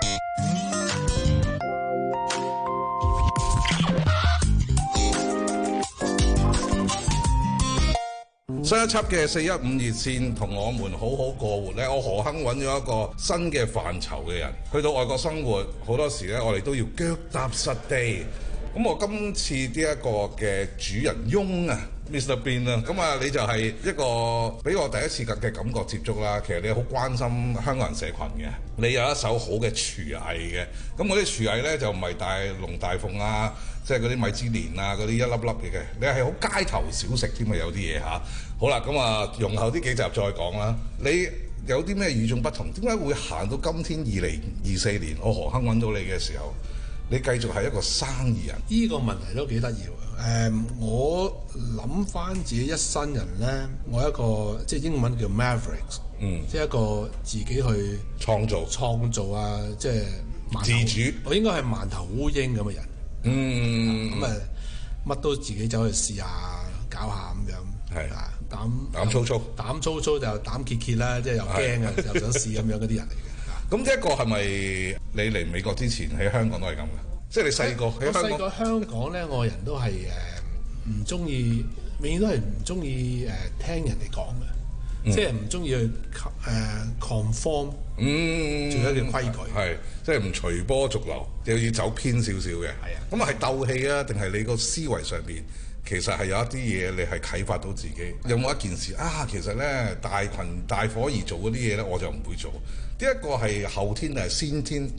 新一輯嘅四一五熱線同我們好好過活咧，我何亨揾咗一個新嘅範疇嘅人，去到外國生活好多時咧，我哋都要腳踏實地。咁我今次呢一個嘅主人翁啊 ，Mister Bean 啦，咁啊你就係一個俾我第一次嘅嘅感覺接觸啦。其實你好關心香港人社群嘅，你有一手好嘅廚藝嘅。咁嗰啲廚藝咧就唔係大龍大鳳啊，即係嗰啲米芝蓮啊嗰啲一粒粒嘅嘅，你係好街頭小食添啊，有啲嘢嚇。好啦，咁啊容後呢幾集再講啦。你有啲咩與眾不同？點解會行到今天二零二四年，我何亨揾到你嘅時候？你繼續係一個生意人， 呢個問題都幾得意喎。誒，我諗翻自己一生人咧，我一個即係英文叫 Mavericks，嗯，即係一個自己去創造、 創造啊，即係自主。 我應該係萬頭烏蠅咁嘅人， 嗯， 咁誒乜都自己走去試下、搞下咁樣，係啊，膽膽粗粗， 膽粗粗就膽怯怯啦，即係又驚啊，又想試咁樣嗰啲人嚟嘅。 咁呢一個係咪你嚟美國之前喺香港都係咁嘅？即係你細個喺香港。 我細個香港咧，我人都係誒唔中意，永遠都係唔中意誒聽人哋講嘅，嗯、即係唔中意去誒 conform，嗯，做一啲規矩， 係即係唔隨波逐流，又要走偏少少嘅。係啊，咁啊係鬥氣啊，定係你個思維上邊其實係有一啲嘢你係啟發到自己？有冇一件事啊？其實咧大群大伙而做嗰啲嘢咧，我就唔會做。呢一個係後天定係先天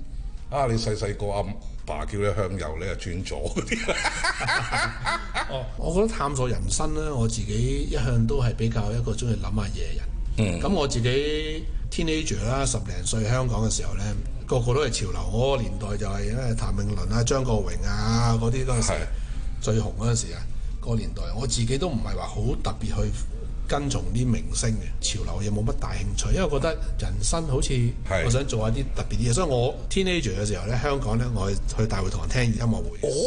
啊，你細細個阿爸叫你向右，你又轉左嗰啲。 哦，我覺得探索人生咧，我自己一向都係比較一個中意諗下嘢嘅人。嗯。咁我自己 teenager 啦，十零歲香港嘅時候咧，個個都係潮流。我個年代就係咧譚詠麟啊、張國榮啊嗰啲嗰陣時最紅嗰陣時啊，個年代我自己都唔係話好特別去跟從啲明星嘅潮流，又冇乜大興趣，因為我覺得人生好似我想做一啲特別啲嘢，所以我 teenager 嘅時候咧，香港咧我係去大會堂聽音樂會。 哦，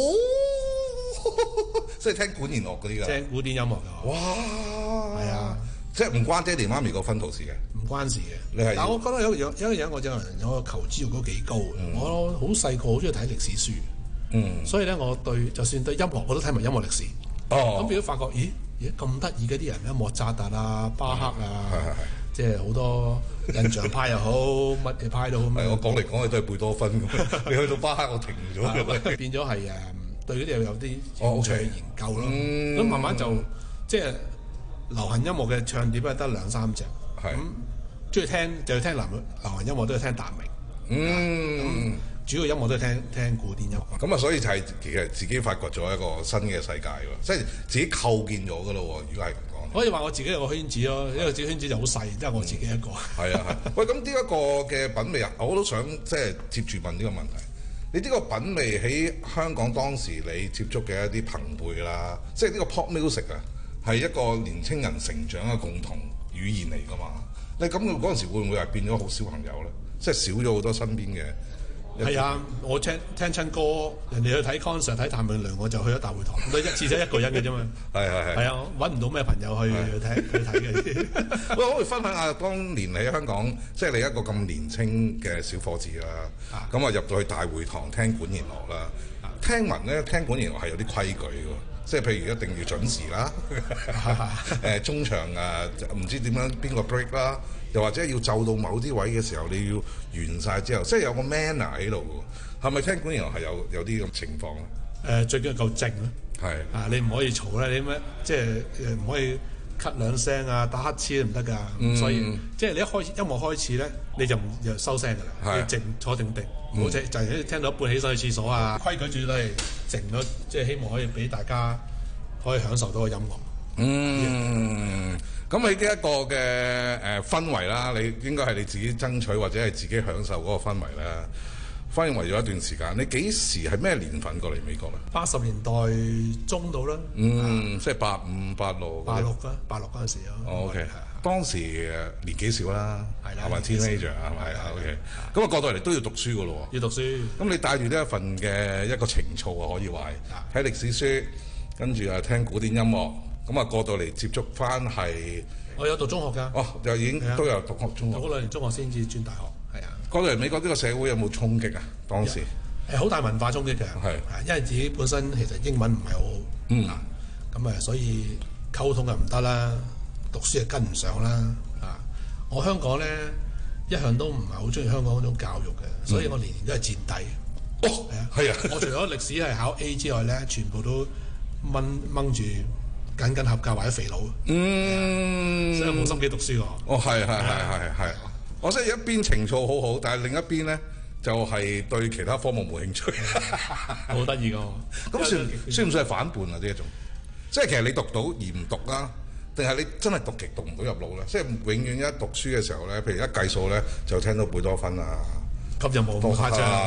即係聽管弦樂嗰啲㗎。 聽古典音樂㗎。哇！係啊， 即係唔關爹哋媽咪個分途事嘅。 唔關事嘅。 你係。 但我覺得有有有一樣我就有個求知欲都幾高嘅。嗯、我好細個好中意睇歷史書。嗯。所以咧，我對就算對音樂我都睇埋音樂歷史。哦。咁變咗發覺，咦？咁得意嘅啲人咧，莫扎特啊、巴克啊，即係好多印象派又好，乜嘢派都好。 係我講嚟講去都係貝多芬咁。你去到巴克，我停咗。 變咗係誒，對嗰啲又有啲興趣研究咯。咁慢慢就即係流行音樂嘅唱碟咧，得兩三隻。咁中意聽就要聽流流行音樂，都要聽達明。嗯。主要音樂都係聽聽古典音樂， 咁啊，所以就係其實自己發掘咗一個新嘅世界喎，即係自己構建咗噶咯喎。如果係咁講， 可以話我自己有個圈子咯，因為自己圈子就好細，即係我自己一個。 係啊，喂，咁呢一個嘅品味啊，我都想即係接住問呢個問題。你呢個品味喺香港當時你接觸嘅一啲朋輩啦，即係呢個 pop music 啊，係一個年青人成長嘅共同語言嚟噶嘛？你咁嗰陣時會唔會係變咗好小朋友咧？即係少咗好多身邊嘅。 係啊，我聽聽親歌，人哋去睇 concert 睇譚詠麟，我就去咗大會堂，都一次啫一個人嘅啫嘛。係係係。係啊，揾唔到咩朋友去去睇去睇嘅。 喂，我可以分享下當年喺香港，即係你一個咁年青嘅小伙子啦。咁啊入到去大會堂聽管弦樂啦。聽聞咧聽管弦樂係有啲規矩嘅，即係譬如一定要準時啦。誒中場啊，唔知點樣邊個 break 啦。又或者要就到某啲位嘅時候，你要完晒之後，即係有個 manner 喺度嘅。係咪聽管弦樂係有有啲咁情況咧？ 誒，最緊要夠靜咯。係啊，你唔可以嘈咧，你咩即係誒唔可以咳兩聲啊，打乞嗤都唔得㗎。嗯、所以即係你一開始音樂開始咧，你就唔就收聲㗎啦。你靜坐定定，唔好、嗯、就係聽到一半起身去廁所啊。規矩主要都係靜咯，即係希望可以俾大家可以享受到個音樂。 嗯。咁喺呢一個嘅誒氛圍啦，你應該係你自己爭取或者係自己享受嗰個氛圍啦。氛圍咗一段時間，你幾時係咩年份過嚟美國咧？ 八十年代中到啦。 嗯，即係八五八六。 八六啊，八六嗰陣時啊。 哦 OK，當時年紀少啦，係咪 teenager 係咪啊 OK？咁啊過到嚟都要讀書噶咯喎。 要讀書。 咁你帶住呢一份嘅一個情操啊，可以話睇歷史書，跟住啊聽古典音樂。咁啊過到嚟接觸翻係， 我有讀中學㗎。 哦，又已經都有讀學中學。 讀咗兩年中學先至轉大學。係啊。過到嚟美國呢個社會有冇衝擊啊？當時係好大文化衝擊嘅。係。因為自己本身其實英文唔係好好。嗯。咁啊，所以溝通又唔得啦，讀書又跟唔上啦。啊，我香港咧一向都唔係好中意香港嗰種教育嘅，所以我年年都係墊底。 哦。係啊。係啊。 我除咗歷史係考 A 之外咧，全部都掹掹住。緊緊合格或者肥佬，嗯，所以冇心機讀書喎。 哦，係係係係係，我即係一邊情操好好，但係另一邊咧就係對其他科目冇興趣， 好得意㗎。 咁算算唔算係反叛啊？呢一種，即係其實你讀到而唔讀啦，定係你真係讀極讀唔到入腦咧？即係永遠一讀書嘅時候咧，譬如一計數咧，就聽到貝多芬啊。 咁就冇咁誇張。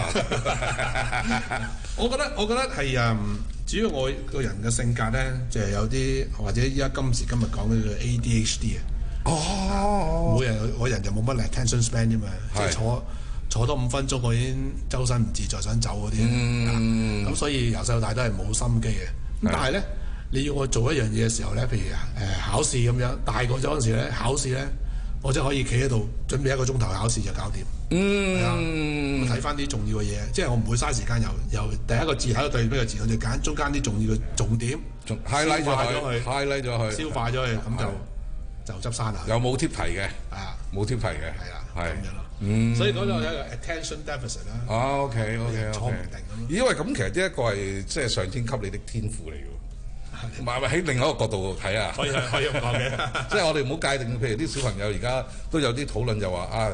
我覺得我覺得係誒，主要我個人嘅性格咧，就係有啲或者依家今時今日講嘅叫 A D H D 啊。哦。每人我人就冇乜 attention span 啫嘛，即係坐坐多五分鐘，我已經周身唔自在，想走嗰啲。嗯。咁所以由細到大都係冇心機嘅。咁但係咧，你要我做一樣嘢嘅時候咧，譬如誒考試咁樣，大個咗嗰陣時咧，考試咧。我真係可以企喺度準備一個鐘頭考試就搞掂。嗯，係啊，我睇翻啲重要嘅嘢，即係我唔會嘥時間由由第一個字睇到第二個字，我就揀中間啲重要嘅重點，highlight 咗佢 ，highlight 咗佢，消化咗佢，咁就就執生啦。 又冇貼題嘅，啊，冇貼題嘅， 係啦， 係咁樣咯。嗯，所以嗰度有一個 attention deficit 啦。 哦 ，OK OK， 坐唔定咁咯。 因為咁其實呢一個係即係上天給你的天賦嚟㗎。唔係喺另一個角度睇啊， 可以可以咁講嘅， 即係我哋唔好界定，譬如啲小朋友而家都有啲討論就話啊，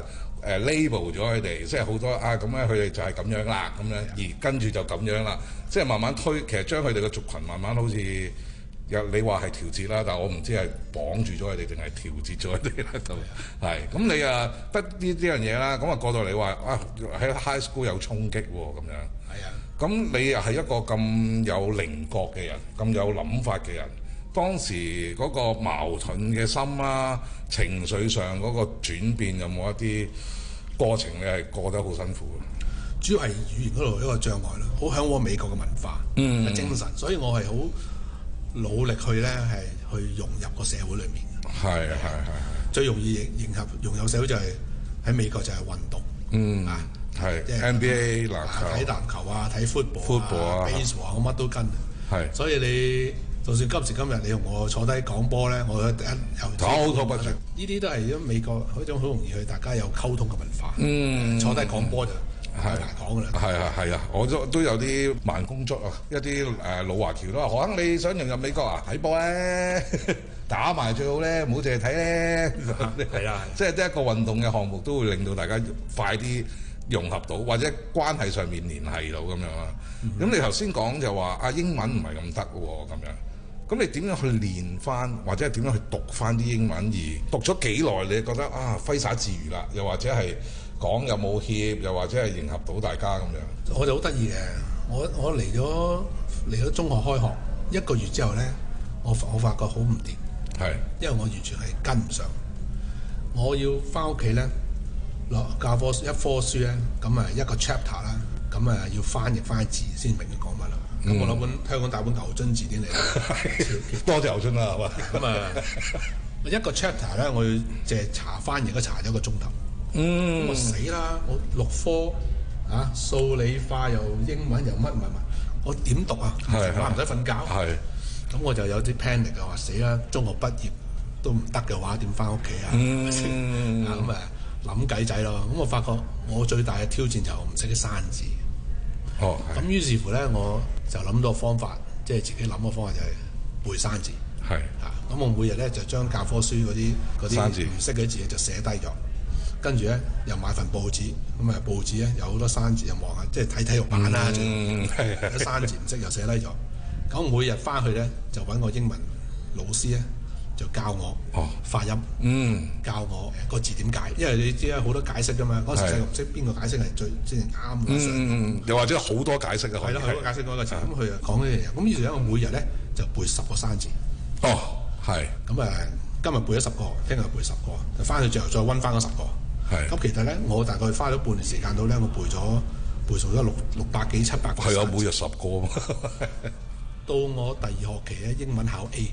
誒 label 咗佢哋，即係好多啊咁咧，佢哋就係咁樣啦，咁樣而跟住就咁樣啦，即係慢慢推，其實將佢哋嘅族群慢慢好似有你話係調節啦，但係我唔知係綁住咗佢哋定係調節咗佢哋啦都係。咁你啊得呢呢樣嘢啦，咁啊過到你話啊喺 high school 有衝擊喎咁樣。係啊。咁你又係一個咁有棱角嘅人，咁有諗法嘅人，當時嗰個矛盾嘅心啦，情緒上嗰個轉變有冇一啲過程你係過得好辛苦嘅？ 主要係語言嗰度一個障礙啦，好嚮往美國嘅文化、嗯、嘅精神，所以我係好努力去咧係去融入個社會裏面。係係係。最容易迎合融入社會就係喺美國就係運動。嗯啊。係，即係 N B A 籃球，睇籃球啊，睇 football 啊 baseball 我乜都跟。係，所以你就算今時今日你同我坐低講波咧，我一由滔滔不絕。呢啲都係因為美國嗰種好容易去大家有溝通嘅文化。嗯，坐低講波就係講㗎啦。係啊係啊，我都都有啲慢工作啊，一啲誒老華僑都話：何生你想融入美國啊？睇波咧，打埋最好咧，唔好淨係睇咧。係啊，即係得一個運動嘅項目都會令到大家快啲融合到，或者關係上面聯繫到咁樣啦。咁、嗯、你頭先講就話啊英文唔係咁得喎咁樣，咁你點樣去練翻，或者係點樣去讀翻啲英文？而讀咗幾耐，你覺得啊揮灑自如啦，又或者係講有冇怯，又或者係迎合到大家咁樣？我就好得意嘅，我我嚟咗嚟咗中學開學一個月之後咧，我我發覺好唔掂，係因為我完全係跟唔上，我要翻屋企咧。教科一科書咧，咁啊一個 chapter 啦，咁啊要翻譯翻字先明佢講乜啦。咁、嗯、我攞本香港大本牛津字典嚟，多謝牛津啦，係嘛？咁啊一個 chapter 咧，我要淨係查翻譯，都查咗一個鐘頭。嗯，咁我死啦！我六科啊，數理化又英文又乜乜乜，我點讀啊？係係，唔使瞓覺。係，咁我就有啲 panic 啊，話死啦！中學畢業都唔得嘅話，點翻屋企啊？嗯，咁啊。諗計仔咯，咁我發覺我最大嘅挑戰就唔識啲生字。哦，咁於是乎咧，我就諗到個方法，即係自己諗個方法就係背生字。係啊，咁我每日咧就將教科書嗰啲嗰啲唔識嘅字就寫低咗，跟住咧又買份報紙，咁啊報紙咧有好多生字就望下，即係睇體育版啦。嗯，係係。啲生字唔識又寫低咗，咁每日翻去咧就揾個英文老師咧。就教我發音，嗯，教我個字點解，因為你知啦，好多解釋噶嘛。嗰時細個唔識邊個解釋係最先係啱嘅。嗯，又或者好多解釋嘅。係咯，好多解釋嗰個詞。咁佢啊講呢樣嘢，咁於是咧我每日咧就背十個生字。哦，係。咁誒，今日背咗十個，聽日背十個，就翻去最後再温翻嗰十個。係。咁其實咧，我大概花咗半年時間到咧，我背咗背熟咗六六百幾七百個。係啊，每日十個。到我第二學期咧，英文考 A。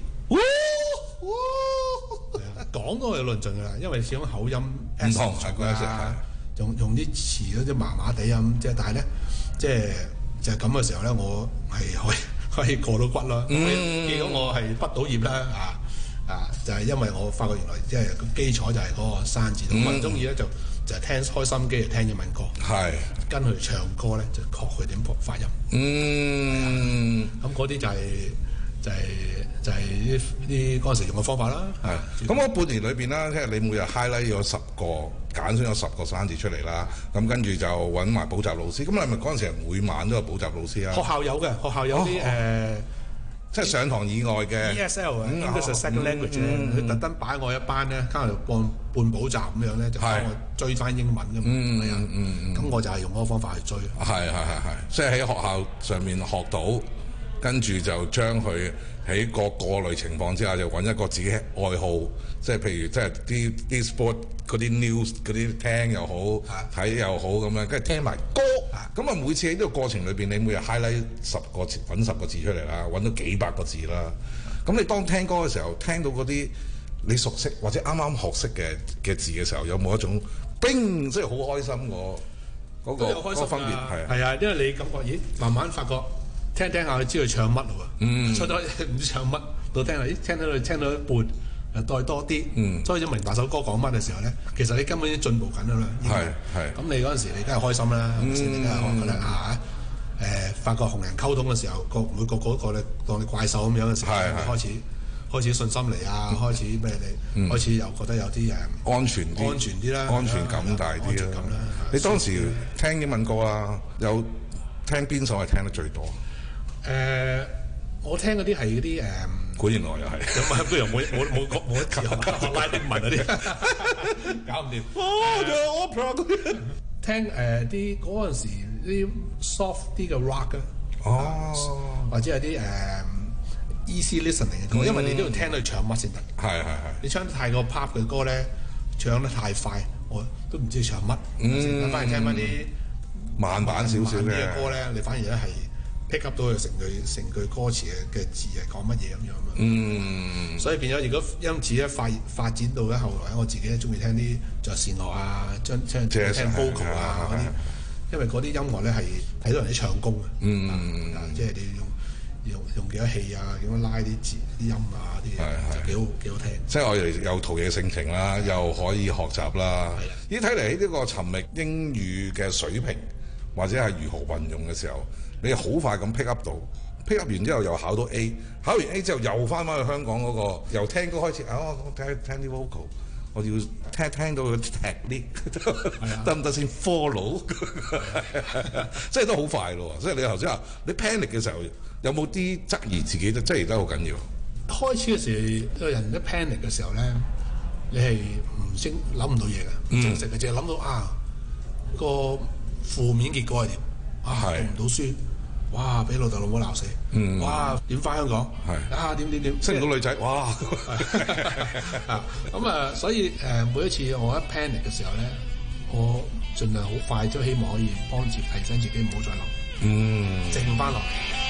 講都係論盡㗎啦，因為始終口音唔同啊，用用啲詞嗰啲麻麻地啊咁，即係但係咧，即係就係咁嘅時候咧，我係可以可以過到骨啦。嗯，結果我係畢到業啦啊啊！就係、是、因為我發覺原來即係個基礎就係嗰個生字，咁我中意咧就就係聽開心機嚟聽英文歌，係跟佢唱歌咧就學佢點發音。嗯，咁嗰啲就係、是。就係、是、就係啲啲嗰陣時用嘅方法啦。係。咁我半年裏邊啦，即係你每日 highlight 咗十個，揀選咗十個生字出嚟啦。咁跟住就揾埋補習老師。咁你係咪嗰陣時每晚都有補習老師啊？學校有嘅，學校有啲誒，即、哦、係、呃就是、上堂以外嘅 E S L 啊 English Second Language 咧，佢特登擺我一班咧，加埋半半補習咁樣咧，就幫我追翻英文㗎嘛。嗯嗯嗯。咁我就係用嗰個方法去追。係係係係，即係喺學校上面學到。跟住就將佢喺個過濾情況之下，就揾一個自己愛好，即係譬如即係啲啲 sport 嗰啲 news 嗰啲聽又好，睇又好咁樣，跟住聽埋歌。咁啊，每次喺呢個過程裏邊，你每日 highlight 十個字，揾十個字出嚟啦，揾到幾百個字啦。咁你當聽歌嘅時候，聽到嗰啲你熟悉或者啱啱學識嘅嘅字嘅時候，有冇一種冰，即係好開心個嗰個嗰個分別？係係啊，因為你感覺咦，慢慢發覺。聽聽下，佢知佢唱乜咯喎，出咗唔知唱乜，到聽下，咦，聽到佢聽到一半，又再多啲，嗯，所以想明白首歌講乜嘅時候咧，其實你根本已經進步緊啦。係係。咁你嗰陣時你梗係開心啦，係咪先？你梗係覺得啊，誒，發覺同人溝通嘅時候，個每個嗰個咧當你怪獸咁樣嘅時候，開始開始信心嚟啊，開始咩你開始又覺得有啲誒安全啲， 安全啲啦， 安全感大啲啦。你當時聽英文歌啊，有聽邊首係聽得最多？ 誒，我聽嗰啲係嗰啲誒。 管原來又係， 咁啊，不如冇冇冇冇一字學學拉丁文嗰啲，搞唔掂。哦，仲有 opera 嗰啲，聽誒啲嗰陣時啲 soft 啲嘅 rock 啊，哦，或者係啲誒 easy listening 嘅歌，因為你都要聽到佢唱乜先得。係係係。你唱得太過 pop 嘅歌咧，唱得太快，我都唔知唱乜。嗯。反而聽翻啲慢版少少嘅歌咧，你反而咧係。pick up 到佢成句成句歌詞嘅嘅字係講乜嘢咁樣啊嘛，嗯，所以變咗如果因此咧發發展到咧後來我自己咧中意聽啲爵士樂啊，將將聽 vocal 啊嗰啲，因為嗰啲音樂咧係睇到人哋唱功嘅，嗯，即係你要用用用幾多氣啊，點樣拉啲字啲音啊啲嘢，就幾好幾好聽。即係我哋有陶冶性情啦，又可以學習啦。咦，睇嚟呢個尋覓英語嘅水平或者係如何運用嘅時候。你好快咁 pick up 到 ，pick up 完之後又考到 A， 考完 A 之後又翻返去香港嗰、那個，由聽歌開始，啊，我聽聽啲 vocal，我要聽聽到佢 technique 得唔得先 follow， 即係都好快咯。即係你頭先話你 panic 嘅時候，有冇啲質疑自己？即係而家好緊要。開始嘅時候，個人一 panic 嘅時候咧，你係唔識諗唔到嘢嘅，唔正式嘅，淨係諗到啊個負面結果係點。啊，讀唔到書，哇！俾老豆老母鬧死，嗯、哇！點翻香港？係啊，點點點，識唔到女仔，哇！啊，咁啊，所以誒、呃，每一次我一 panic 嘅時候咧，我盡量好快都希望可以幫自提醒自己唔好再諗，嗯，靜翻落嚟。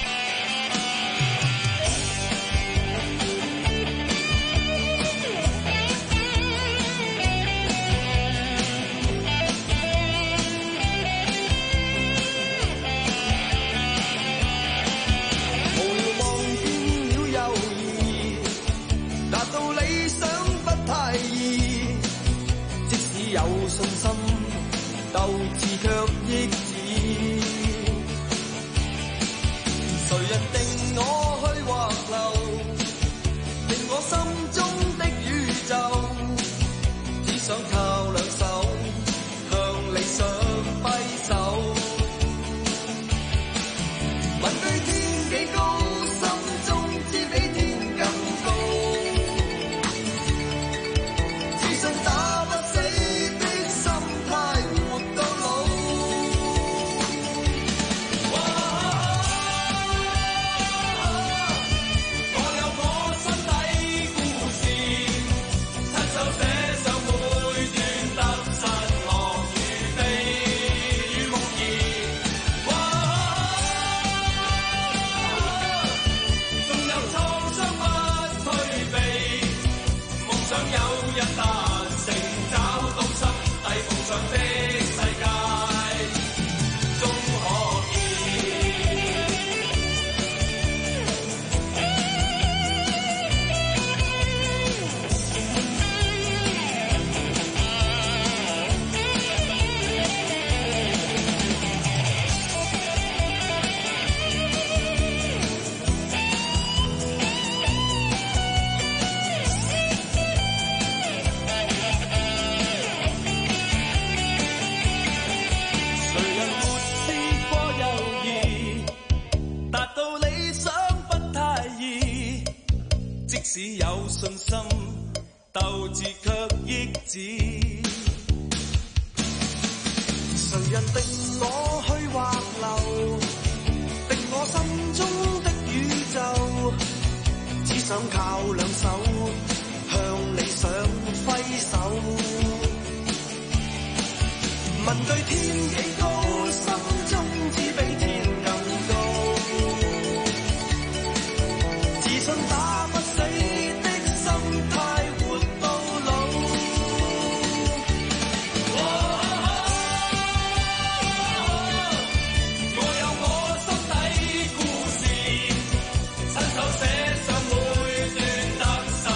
親手寫上每段特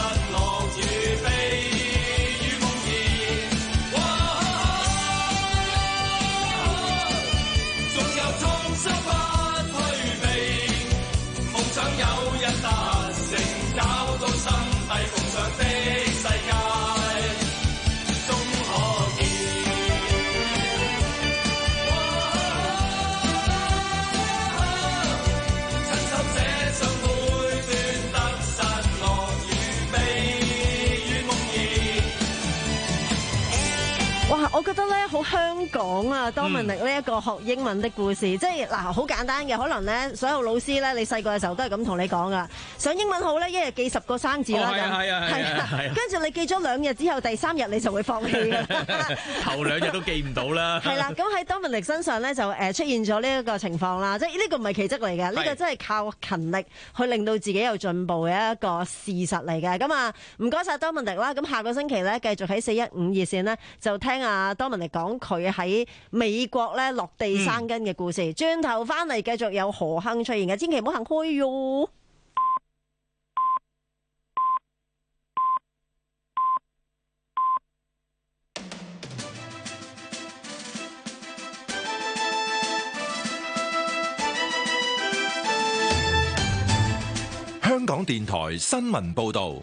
係夢想的世界。 我覺得咧好香港啊，Dominic呢一個學英文的故事，嗯、即係嗱好簡單嘅，可能咧所有老師咧，你細個嘅時候都係咁同你講噶，想英文好咧，一日記十個生字啦，咁係啊係啊係啊， 跟住你記咗兩日之後，第三日你就會放棄噶， 頭兩日都記唔到啦。係啦， 咁喺 Dominic 身上咧就誒出現咗呢一個情況啦，即係呢個唔係奇蹟嚟嘅，呢個真係靠勤力去令到自己有進步嘅一個事實嚟嘅。咁啊唔該晒 Dominic 啦，咁下個星期咧繼續喺四一五熱線呢，就聽下。Dominic 講佢喺美國咧落地生根嘅故事，轉頭翻嚟繼續有何鏗出現嘅，千祈唔好行開喲。 香港電台新聞報導。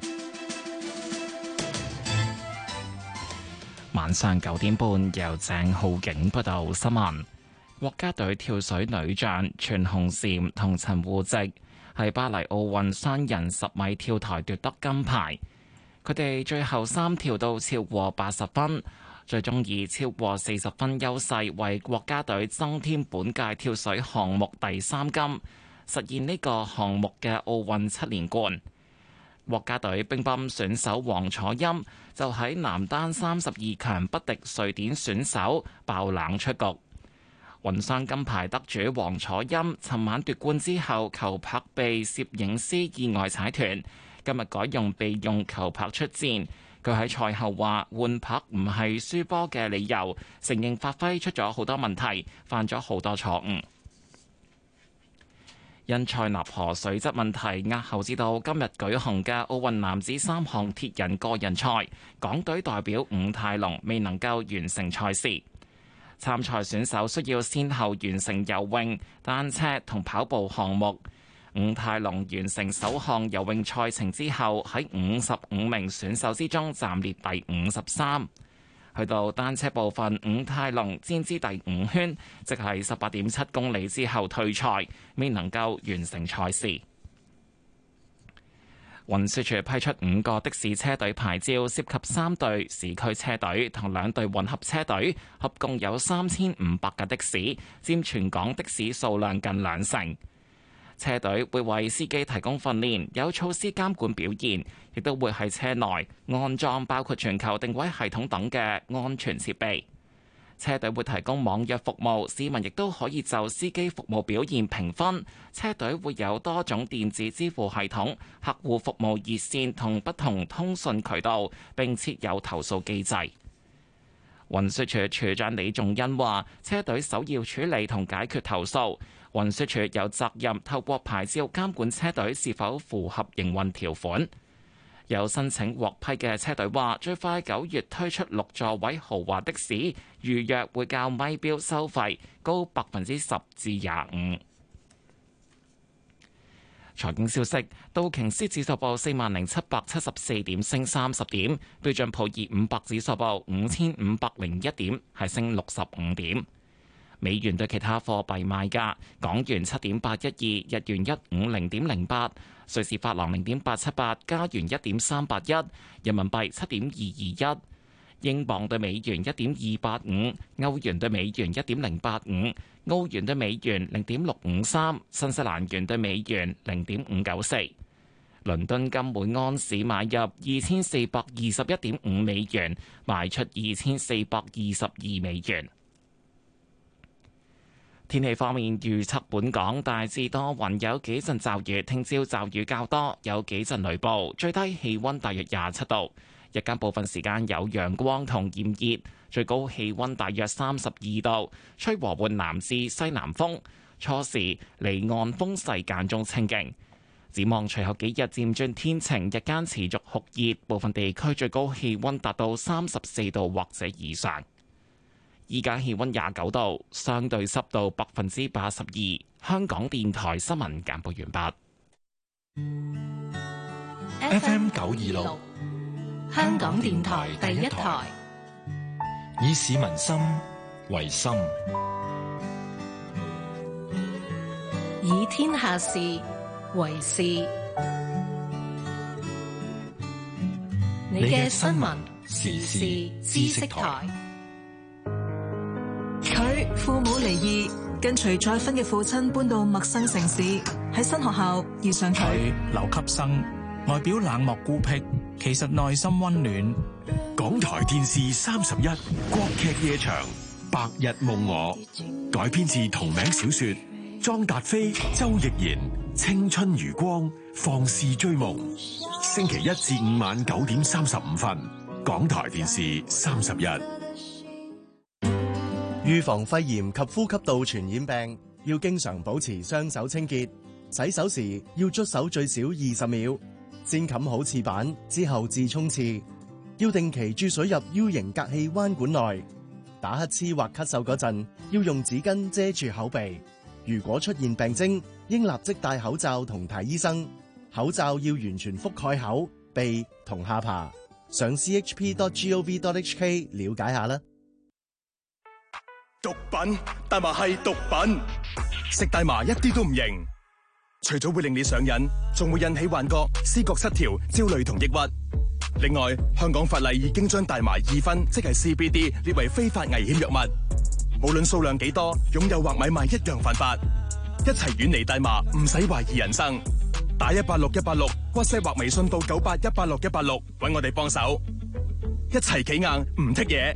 晚上九點半，由鄭浩景報道新聞。國家隊跳水女將全紅嬋同陳芋汐喺巴黎奧運雙人十米跳台奪得金牌。佢哋最後三跳都超過八十分，最終以超過四十分優勢為國家隊增添本屆跳水項目第三金，實現呢個項目嘅奧運七連冠。國家隊乒乓選手王楚欽就喺男單三十二強不敵瑞典選手，爆冷出局。混雙金牌得主王楚欽尋晚奪冠之後，球拍被攝影師意外踩斷，今日改用備用球拍出戰。佢喺賽後話換拍唔係輸波嘅理由，承認發揮出咗好多問題，犯咗好多錯誤。因塞納河水質問題押後至到今日舉行嘅奧運男子三項鐵人個人賽，港隊代表伍太龍未能夠完成賽事。參賽選手需要先後完成游泳、單車同跑步項目。伍太龍完成首項游泳賽程之後，喺五十五名選手之中暫列第五十三。去到單車部分，伍太龍戰至第五圈，即係十八點七公里之後退賽，未能夠完成賽事。運輸署批出五個的士車隊牌照，涉及三隊市區車隊同兩隊混合車隊，合共有三千五百架的士，佔全港的士數量近兩成。車隊會為司機提供訓練，有措施監管表現，亦都會喺車內安裝包括全球定位系統等嘅安全設備。車隊會提供網約服務，市民亦都可以就司機服務表現評分。車隊會有多種電子支付系統、客戶服務熱線同不同通訊渠道，並設有投訴機制。運輸署署長李仲恩話：車隊首要處理同解決投訴。運輸署有責任透過牌照監管車隊是否符合營運條款。有申請獲批嘅車隊話，最快九月推出六座位豪華的士，預約會較咪標收費高百分之十至廿五。財經消息：道瓊斯指數報四萬零七百七十四點，升三十點；標準普爾五百指數報五千五百零一點，係升六十五點。美元對其他貨幣賣價：港元七點八一二，日元一五零點零八，瑞士法郎零點八七八，加元一點三八一，人民幣七點二二一，英鎊對美元一點二八五，歐元對美元一點零八五，澳元對美元零點六五三，新西蘭元對美元零點五九四。倫敦金每安士買入二千四百二十一點五美元，賣出二千四百二十二美元。天氣方面，預測本港大致多雲，有幾陣驟雨，聽朝驟雨較多，有幾陣雷暴，最低氣溫大約廿七度，日間部分時間有陽光同炎熱，最高氣溫大約三十二度，吹和緩南至西南風，初時離岸風勢間中清勁。展望隨後幾日漸轉天晴，日間持續酷熱，部分地區最高氣溫達到三十四度或者以上。依家氣溫廿九度，相對濕度百分之八十二。香港電台新聞簡報完畢。 F M 九二六， 香港電台第一台， 以市民心為心， 以天下事為事。你嘅新聞時事知識台。 佢父母離異，跟隨再婚嘅父親搬到陌生城市，喺新學校遇上佢。 留級生，外表冷漠孤僻，其實內心溫暖。 港台電視三十一國劇夜場《白日夢我》，改編自同名小說，莊達菲、周奕賢，青春如光，放肆追夢。星期一至五晚九點三十五分，港台電視三十一。 預防肺炎及呼吸道傳染病，要經常保持雙手清潔。洗手時要捽手最少二十秒，先冚好廁板之後至沖廁。要定期注水入 U 型隔氣彎管內。打乞嗤或咳嗽嗰陣，要用紙巾遮住口鼻。如果出現病徵，應立即戴口罩同睇醫生。口罩要完全覆蓋口、鼻同下巴。上 c h p dot gov dot h k 了解下啦。 毒品，大麻係毒品，食大麻一啲都唔型，除咗會令你上癮，仲會引起幻覺、思覺失調、焦慮同抑鬱。另外，香港法例已經將大麻二酚，即係 C B D 列為非法危險藥物，無論數量幾多，擁有或買賣一樣犯法。一齊遠離大麻，唔使懷疑人生。打一八六一八六，WhatsApp或微信到九八一八六一八六，搵我哋幫手，一齊企硬唔剔嘢。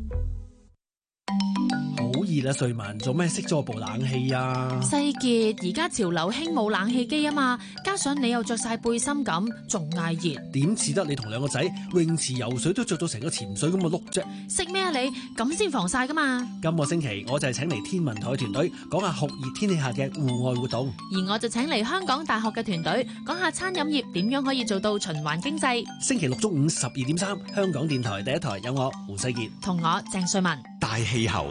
好熱啦，瑞文，做咩熄咗部冷氣啊？ 世傑，而家潮流興冇冷氣機啊嘛，加上你又着晒背心咁，仲嗌熱。 點似得你同兩個仔泳池游水都着到成個潛水咁嘅碌啫？ 識咩啊你？咁先防曬噶嘛。 今個星期我就係請嚟天文台團隊講下酷熱天氣下嘅戶外活動， 而我就請嚟香港大學嘅團隊講下餐飲業點樣可以做到循環經濟。 星期六中午十二點三，香港電台第一台有我胡世傑同我鄭瑞文。 大氣候。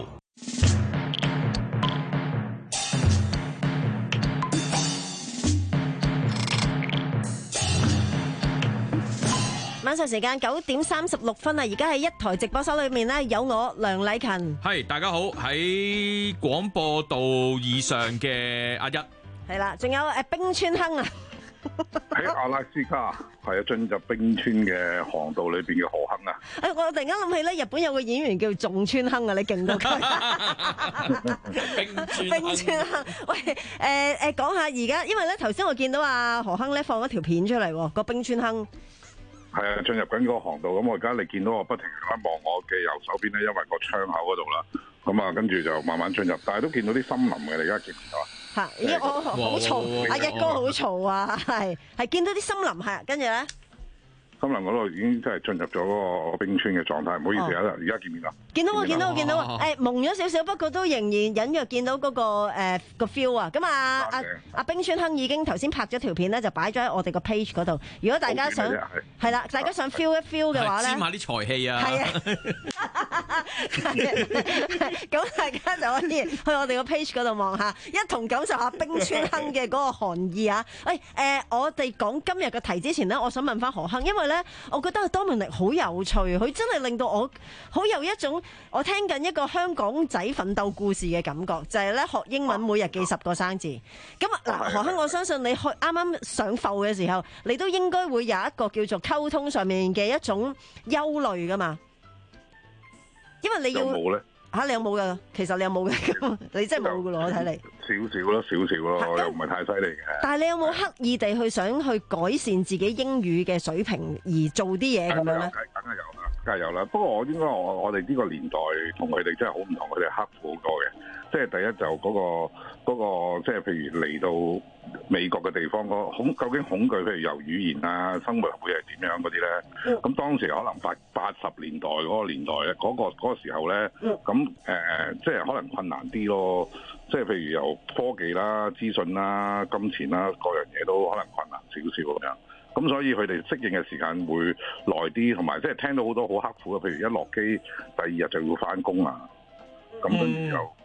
晚上時間九點三十六分啊！而家喺一台直播室裏面咧，有我梁禮勤。 係，大家好，喺廣播道以上嘅阿一。 係啦，仲有誒冰川亨啊！ 喺阿拉斯加，係啊，進入冰川嘅航道裏邊嘅何亨啊！ 誒，我突然間諗起咧，日本有個演員叫仲川亨啊，你勁到佢。冰川冰川亨，喂，誒誒，講下而家，因為咧頭先我見到阿何亨咧放咗條片出嚟，個冰川亨。 係啊，進入緊嗰個航道，咁我而家你見到我不停咁望我嘅右手邊咧，因為個窗口嗰度啦，咁啊，跟住就慢慢進入，但係都見到啲森林嘅，你而家見唔見到啊？ 嚇！咦，我好嘈，阿一哥好嘈啊，係係見到啲森林係，跟住咧。 森林嗰度已經真係進入咗嗰個冰川嘅狀態，唔好意思啊！而家見唔見啊？ 見到我見到我見到啊！誒蒙咗少少，不過都仍然隱約見到嗰個誒個 feel 啊！咁啊阿阿冰川亨已經頭先拍咗條片咧，就擺咗喺我哋個 page 嗰度。如果大家想係啦，大家想 feel 一 feel 嘅話咧， 沾下啲財氣啊！ 係啊，咁大家就可以去我哋個 page 嗰度望下，一同感受下冰川亨嘅嗰個寒意啊！誒誒，我哋講今日嘅題之前咧，我想問翻何亨，因為咧。我覺得阿多明尼好有趣，佢真係令到我好有一種我聽緊一個香港仔奮鬥故事嘅感覺，就係咧學英文每日記十個生字。咁嗱，何亨，我相信你去啱啱上課嘅時候，你都應該會有一個叫做溝通上面嘅一種憂慮噶嘛，因為你要嚇你有冇噶？其實你有冇嘅？你真係冇噶咯，我睇嚟。少少咯，少少咯，又唔係太犀利嘅。但係你有冇刻意地去想去改善自己英語嘅水平而做啲嘢咁樣咧？梗係有啦，梗係有啦。不過我應該我我哋呢個年代同佢哋真係好唔同，佢哋刻苦好多嘅。即係第一就嗰個嗰個，即係譬如嚟到美國嘅地方，個恐究竟恐懼，譬如由語言啊、生活會係點樣嗰啲咧？咁當時可能八八十年代嗰個年代咧，嗰個嗰個時候咧，咁誒即係可能困難啲咯。即係譬如由科技啦、資訊啦、金錢啦，各樣嘢都可能困難少少咁樣。咁所以佢哋適應嘅時間會耐啲，同埋即係聽到好多好刻苦嘅，譬如一落機第二日就要返工啊。咁跟住又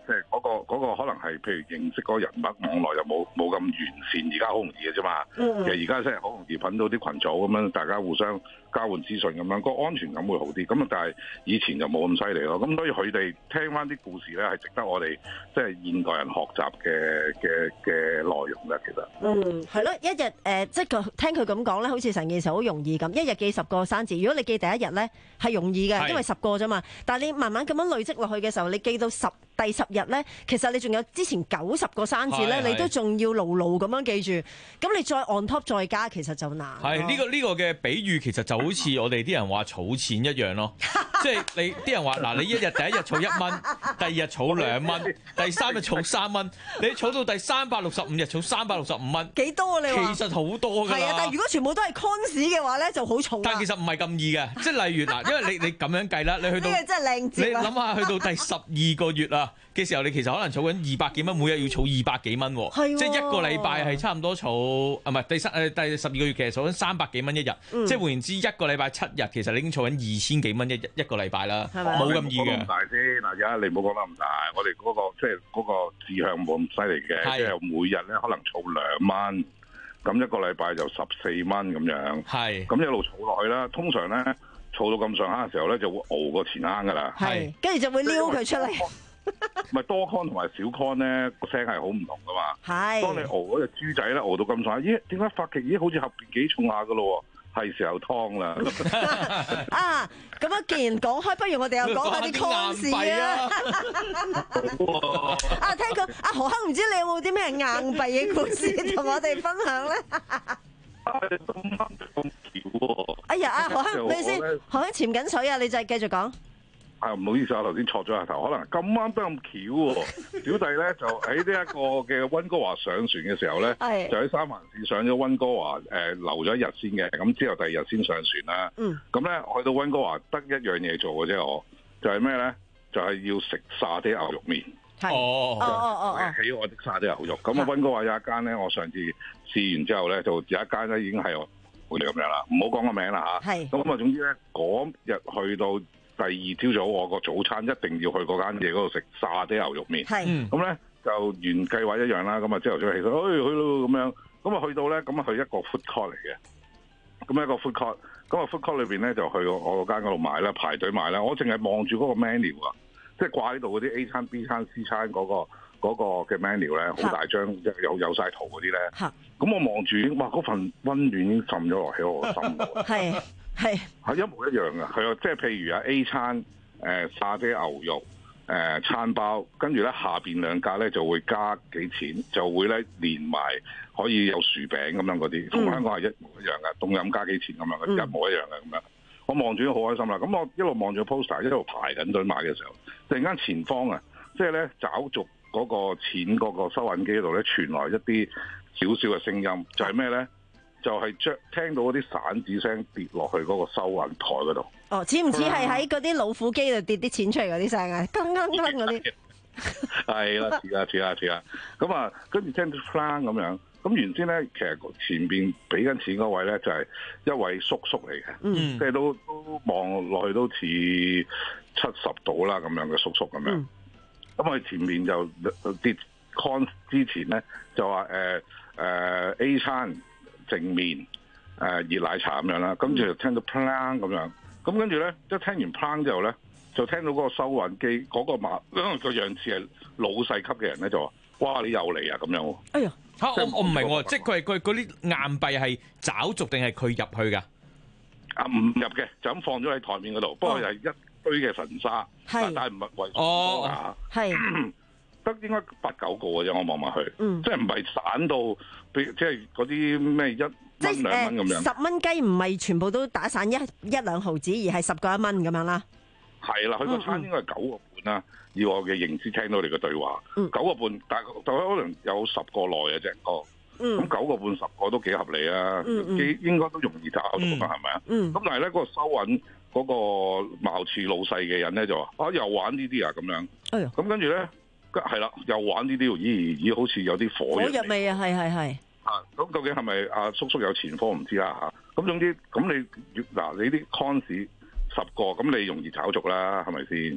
即係嗰個嗰個可能係譬如認識嗰個人物網絡又冇冇咁完善，而家好容易嘅啫嘛。 嗯、 其實而家真係好容易揾到啲群組咁樣，大家互相交換資訊咁樣，個安全感會好啲。咁啊，但係以前就冇咁犀利咯。咁所以佢哋聽翻啲故事咧，係值得我哋即係現代人學習嘅嘅嘅內容嘅。其實嗯，係咯，一日誒、呃，即係佢聽佢咁講咧，好似成件事好容易咁。一日記十個生字，如果你記第一日咧係容易嘅，因為十個啫嘛。但係你慢慢咁樣累積落去嘅時候，你記到十第十日咧，其實你仲有之前九十個生字咧，你都仲要牢牢咁樣記住。咁你再 on top 再加，其實就難。 係呢、這個呢、這個嘅比喻，其實就好似我哋啲人話儲錢一樣咯。即係你啲人話嗱，你一日第一日儲一蚊，第二日儲兩蚊，第三日儲三蚊，你儲到第三百六十五日儲三百六十五蚊， 幾多啊？你話其實好多㗎啦。 係啊，但係如果全部都係 cons 嘅話咧，就好重。 但係其實唔係咁易嘅，即係例如嗱，因為你你咁樣計啦，你去到真係靚字， 你諗下去到第十二個月啊嘅時候，你其實可能儲緊二百幾蚊，每日要儲二百幾蚊喎，即係一個禮拜係差唔多儲啊，唔係第三誒第十二個月其實儲緊三百幾蚊一日， 嗯、 即係換言之一個禮拜七日，其實你已經儲緊二千幾蚊一一個禮拜啦，冇咁易嘅。 咁大先嗱，而家你唔好講得咁大，我哋嗰、嗰個即係嗰個志向冇咁犀利嘅，即係每日咧可能儲兩蚊，咁一個禮拜就十四蚊咁樣， 係咁一路儲落去啦。通常咧儲到咁上下嘅時候咧，就會熬個錢罌㗎啦， 係跟住就會撩佢出嚟。 咪多 con 同埋少 con 咧個聲係好唔同噶嘛。 係。 當你熬嗰隻豬仔咧熬到咁上下，咦？點解發極？咦？好似後邊幾重下噶咯喎，係時候湯啦。 啊，咁啊，既然講開，不如我哋又講下啲 con 事啊。啊，聽講阿何鏗，唔知你有冇啲咩硬幣嘅故事同我哋分享咧？哎呀，阿何鏗，你先，何鏗潛緊水啊！你就繼續講。 啊，唔好意思，我頭先錯咗下頭，可能咁啱得咁巧喎。小弟咧就喺呢一個嘅溫哥華上船嘅時候咧，就喺三藩市上咗溫哥華，誒、呃、留咗一日先嘅，咁之後第二日先上船啦。嗯，咁咧去到溫哥華得一樣嘢做嘅啫，我就係咩咧？就係、是、要食沙爹牛肉麵。 係哦哦哦哦， 喜愛的沙爹牛肉。咁啊，溫哥華有一間咧，我上次試完之後咧，就有一間咧已經係好似咁樣啦，唔好講個名啦嚇。係。咁啊，總之咧嗰日去到第二朝早，我個早餐一定要去嗰間嘢嗰度食沙爹牛肉麵。係。咁咧就原計劃一樣啦。咁啊，朝頭早起身，哎去咯咁樣。咁啊去到咧，咁啊去一個 food court 嚟嘅。咁一個 food court，咁啊 food court 裏邊咧就去我嗰間嗰度買啦，排隊買啦。我淨係望住嗰個 menu 啊，即係掛喺度嗰啲 A 餐、B 餐、C 餐嗰個嗰個嘅 menu 咧，好大張，有有曬圖嗰啲咧。嚇！咁我望住，哇！嗰份溫暖已經滲咗落喺我個心度。係係係一模一樣嘅，係啊！即係譬如啊 A 餐，誒、呃、沙爹牛肉，誒、呃、餐包，跟住咧下邊兩格咧就會加幾錢，就會咧連埋可以有薯餅咁樣嗰啲，同香港係一模一樣嘅，凍飲加幾錢咁樣，一模一樣嘅咁樣。我望住都好開心啦！咁我一路望住個 poster，一路排緊隊買嘅時候，突然間前方啊，即係咧找續嗰個錢嗰個收銀機度咧傳來一啲少少嘅聲音，就係咩咧？就係、是、將聽到嗰啲散紙聲跌落去嗰個收銀台嗰度。哦，似唔似係喺嗰啲老虎機度跌啲錢出嚟嗰啲聲啊？鏗鏗鏗嗰啲。係啦，似啊似啊似啊！咁啊，跟住聽到 flang 咁樣。咁原先咧，其實前邊俾緊錢嗰位咧，就係一位叔叔嚟嘅，嗯、即係都都望落去都似七十度啦咁樣嘅叔叔咁樣。咁佢、嗯、前面就跌 con 之前咧，就話誒誒 A 餐正面誒、呃、熱奶茶咁樣啦，跟住就聽到 plang 咁樣。咁跟住咧，一聽完 plang 之後咧，就聽到嗰個收銀機嗰、嗰個馬個樣似係老細級嘅人咧，就話：哇！你又嚟啊咁樣。哎呀！ 嚇！我我唔明喎，即係佢係佢嗰啲硬幣係找續定係佢入去㗎？ 啊，唔入嘅，就咁放咗喺台面嗰度。不過又係一堆嘅神沙，但係唔係為數多㗎嚇。係得應該八九個嘅啫，我望埋去，即係唔係散到，即係嗰啲咩一蚊兩蚊咁樣。十蚊雞唔係全部都打散一一兩毫子，而係十個一蚊咁樣啦。係啦，佢個餐應該係九個半啦。以我嘅認知，聽到你嘅對話，嗯、九個半，但係大概可能有十個內嘅啫，哦，咁、嗯、九個半十個都幾合理啊，幾、嗯、應該都容易找到㗎，係咪啊？咁、嗯、但係咧，嗰、嗰個收銀嗰個貌似老細嘅人咧就話：啊，又玩呢啲啊咁樣。哎呀！咁跟住咧，係啦，又玩呢啲，咦咦，好似有啲火藥味啊！係係係。啊，咁究竟係咪阿叔叔有前科唔知啦嚇？咁總之，咁你嗱你啲 cons 十個，咁你容易找續啦，係咪先？啊！咁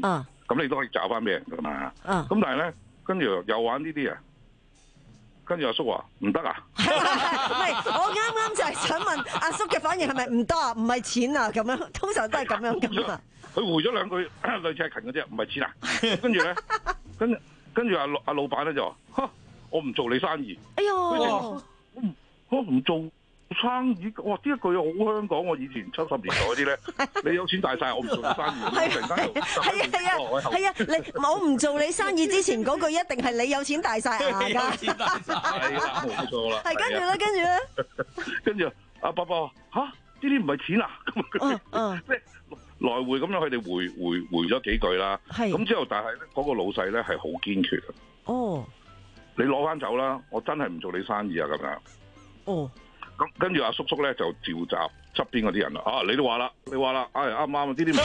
咁你都可以找翻俾人噶嘛。咁、 啊、 但係咧，跟住又玩呢啲啊，跟住阿叔話唔得啊。 唔係，我啱啱就係想問阿叔嘅反應係咪唔得啊？唔係錢啊？咁樣通常都係咁樣噶嘛。 佢回咗兩句類似係勤嘅啫，唔係錢啊。跟住咧，跟跟住阿老阿老闆咧就話：我唔做你生意。 哎呦， 我唔我唔做生意。哇！呢一句好香港，我以前七十年代嗰啲咧，你有錢大晒，我唔做你生意。係係啊係啊，你我唔做你生意之前嗰句一定係你有錢大晒牙㗎。 有錢大晒，係啦，冇錯啦。 係跟住咧，跟住咧， 跟住阿伯伯話：嚇，呢啲唔係錢啊！咁佢即係來回咁樣，佢哋回回回咗幾句啦。咁之後，但係咧嗰個老細咧係好堅決啊。 哦， 你攞翻走啦！我真係唔做你生意啊！咁樣。 哦。 咁跟住阿叔叔咧就召集側邊嗰啲人啦。啊，你都話啦，你話啦，唉啱啱啊！呢啲唔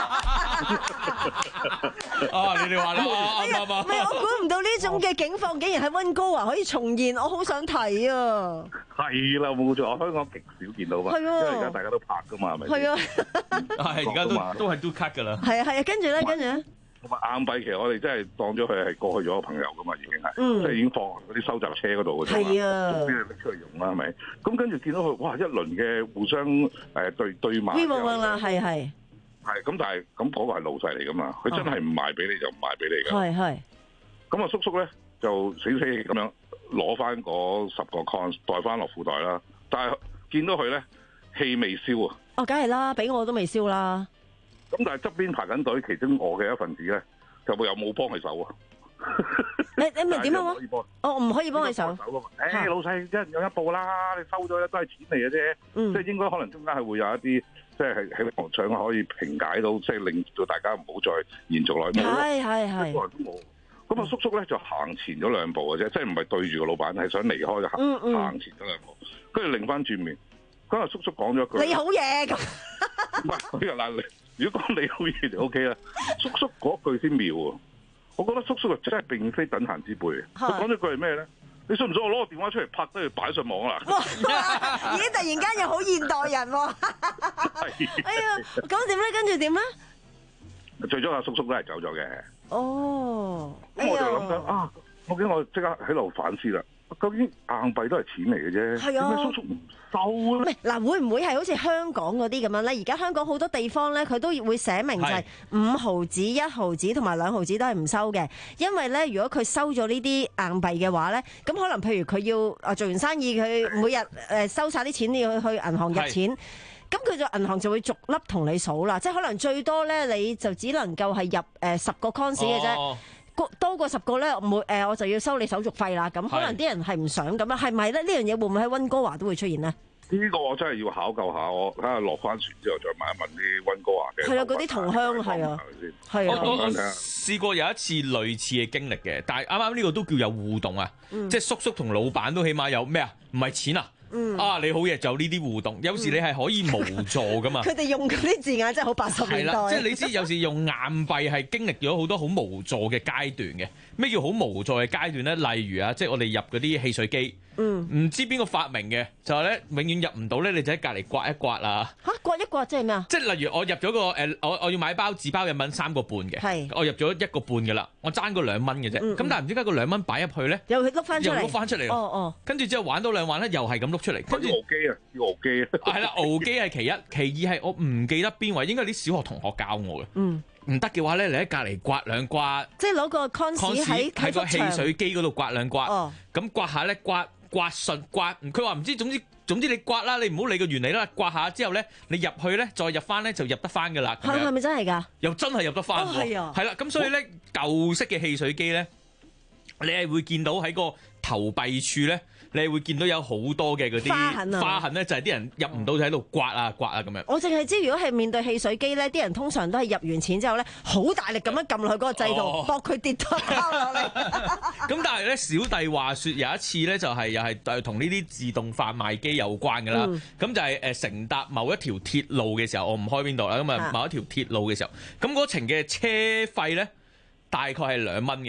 啊，你哋話啦，啱啱啊！ 唔係，我估唔到呢種嘅境況竟然喺溫哥華可以重現，我好想睇啊！ 係啦，冇錯，香港極少見到嘛。係啊，因為而家大家都拍噶嘛，係咪？ 係啊， 係而家都都係都 cut 噶啦。 係啊係啊，跟住咧，跟住咧。 同埋硬幣，其實我哋真係當咗佢係過去咗個朋友噶嘛，已經係， 嗯、 即係已經放嗰啲收集車嗰度嘅啫嘛，邊係拎出嚟用啦，係咪？咁跟住見到佢，哇！一輪嘅互相誒對對罵， 啦，係係。 係咁，但係咁嗰個係老細嚟噶嘛，佢真係唔賣俾你就唔賣俾你㗎。 係係。 咁啊，叔叔咧就死死氣咁樣攞翻嗰十個 coins 袋翻落褲袋啦，但係見到佢咧氣未消啊！ 哦，梗係啦，俾我都未燒啦。 咁但係側邊排緊隊，其中我嘅一份子咧，就又冇幫佢手啊！ 你你咪點啊？我唔可以幫佢手。 誒、欸，老細一人有一步啦，你收咗咧都係錢嚟嘅啫。嗯、即係應該可能中間係會有一啲，即係喺喺場可以平解到，即係令到大家唔好再延續落去。 係係係。 都冇。咁啊，叔叔咧就行前咗兩步嘅啫，即係唔係對住個老闆，係想離開就行、嗯嗯、行前咗兩步，跟住擰翻轉面。嗰日叔叔講咗一句：你好嘢咁。唔係，佢又嗱你。如果講你好嘢就 O K 啦，叔叔嗰句先妙啊！我覺得叔叔真係並非等閒之輩。佢講咗句係咩咧？你信唔信我攞個電話出嚟拍低佢擺上網啦？ 咦！突然間又好現代人喎！哎呀，咁點咧？跟住點咧？ 最終阿叔叔都係走咗嘅。 哦， 咁我就諗緊啊！究竟我即刻喺度反思啦。究竟硬幣都係錢嚟嘅啫，點解叔叔唔收咧？ 唔係嗱，會唔會係好似香港嗰啲咁樣咧？而家香港好多地方咧，佢都會寫明就係五毫紙、一毫紙同埋兩毫紙都係唔收嘅，因為咧，如果佢收咗呢啲硬幣嘅話咧，咁可能譬如佢要啊做完生意，佢每日誒收晒啲錢，你要去銀行入錢，咁佢就銀行就會逐粒同你數啦，即係可能最多咧，你就只能夠係入誒十個 coins 嘅啫。哦，多過十個咧，每誒我就要收你手續費啦。咁可能啲人係唔想咁啊，係咪咧？呢樣嘢會唔會喺溫哥華都會出現呢？ 呢個我真係要考究下，我睇下落翻船之後再問一問啲溫哥華嘅。係啊， 嗰啲同鄉係啊，係啊。 我我試過有一次類似嘅經歷嘅，但係啱啱呢個都叫有互動啊，嗯、即係叔叔同老闆都起碼有咩啊？唔係錢啊！嗯、啊！你好嘢，就呢啲互動，有時你係可以無助噶嘛。佢哋用嗰啲字眼真係好八十年代。係啦，即係你知有時用硬幣係經歷咗好多好無助嘅階段嘅。咩叫好無助嘅階段咧？例如啊，即係我哋入嗰啲汽水機，唔、嗯、知邊個發明嘅，就係咧永遠入唔到咧，你就喺隔離刮一刮啊。嚇！刮一刮即係咩啊？即係例如我入咗個誒，我我要買包紙包飲品三個半嘅，係我入咗一個半嘅啦，我爭個兩蚊嘅啫。咁、嗯、但係唔知點解個兩蚊擺入去咧，又碌翻出嚟，又碌翻出嚟。哦哦。跟住之後玩多兩玩咧，又係咁碌出嚟。跟住熬機啊，要熬機啊。係啦，熬機係其一，其二係我唔記得邊位，應該啲小學同學教我嘅。嗯。唔得嘅話咧，你喺隔離刮兩刮，即係攞個 cons 喺喺個汽水機嗰度刮兩刮，咁、哦、刮下咧，刮刮順刮，佢話唔知，總之總之你刮啦，你唔好理個原理啦，刮下之後咧，你入去咧，再入翻咧就入得翻噶啦。係係咪真係㗎？又真係入得翻喎。係啊。係啦，咁所以咧舊式嘅汽水機咧，你係會見到喺個投幣處咧。你係會見到有好多嘅嗰啲花痕啊，花痕咧就係啲人入唔到就喺度刮啊刮啊咁樣。我淨係知如果係面對汽水機咧，啲人通常都係入完錢之後咧，好大力咁樣撳落去嗰個掣度，搏佢跌多拋落嚟。咁但係咧，小弟話説有一次咧，就係又係同呢啲自動販賣機有關㗎啦。咁、嗯、就係誒乘搭某一條鐵路嘅時候，我唔開邊度啦。咁啊某一條鐵路嘅時候，咁嗰程嘅車費咧大概係兩蚊嘅。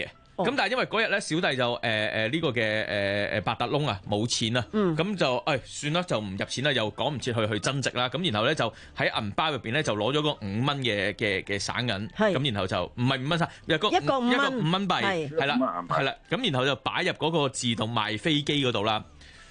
咁但係因為嗰日咧小弟就誒誒呢個嘅誒誒八達窿啊冇錢啊，咁就誒算啦，就唔入錢啦，又趕唔切去去增值啦。咁然後咧就喺銀包入邊咧就攞咗個五蚊嘅嘅嘅散銀，咁然後就唔係五蚊散，一個一個五蚊幣係啦係啦，咁然後就擺入嗰個自動賣飛機嗰度啦。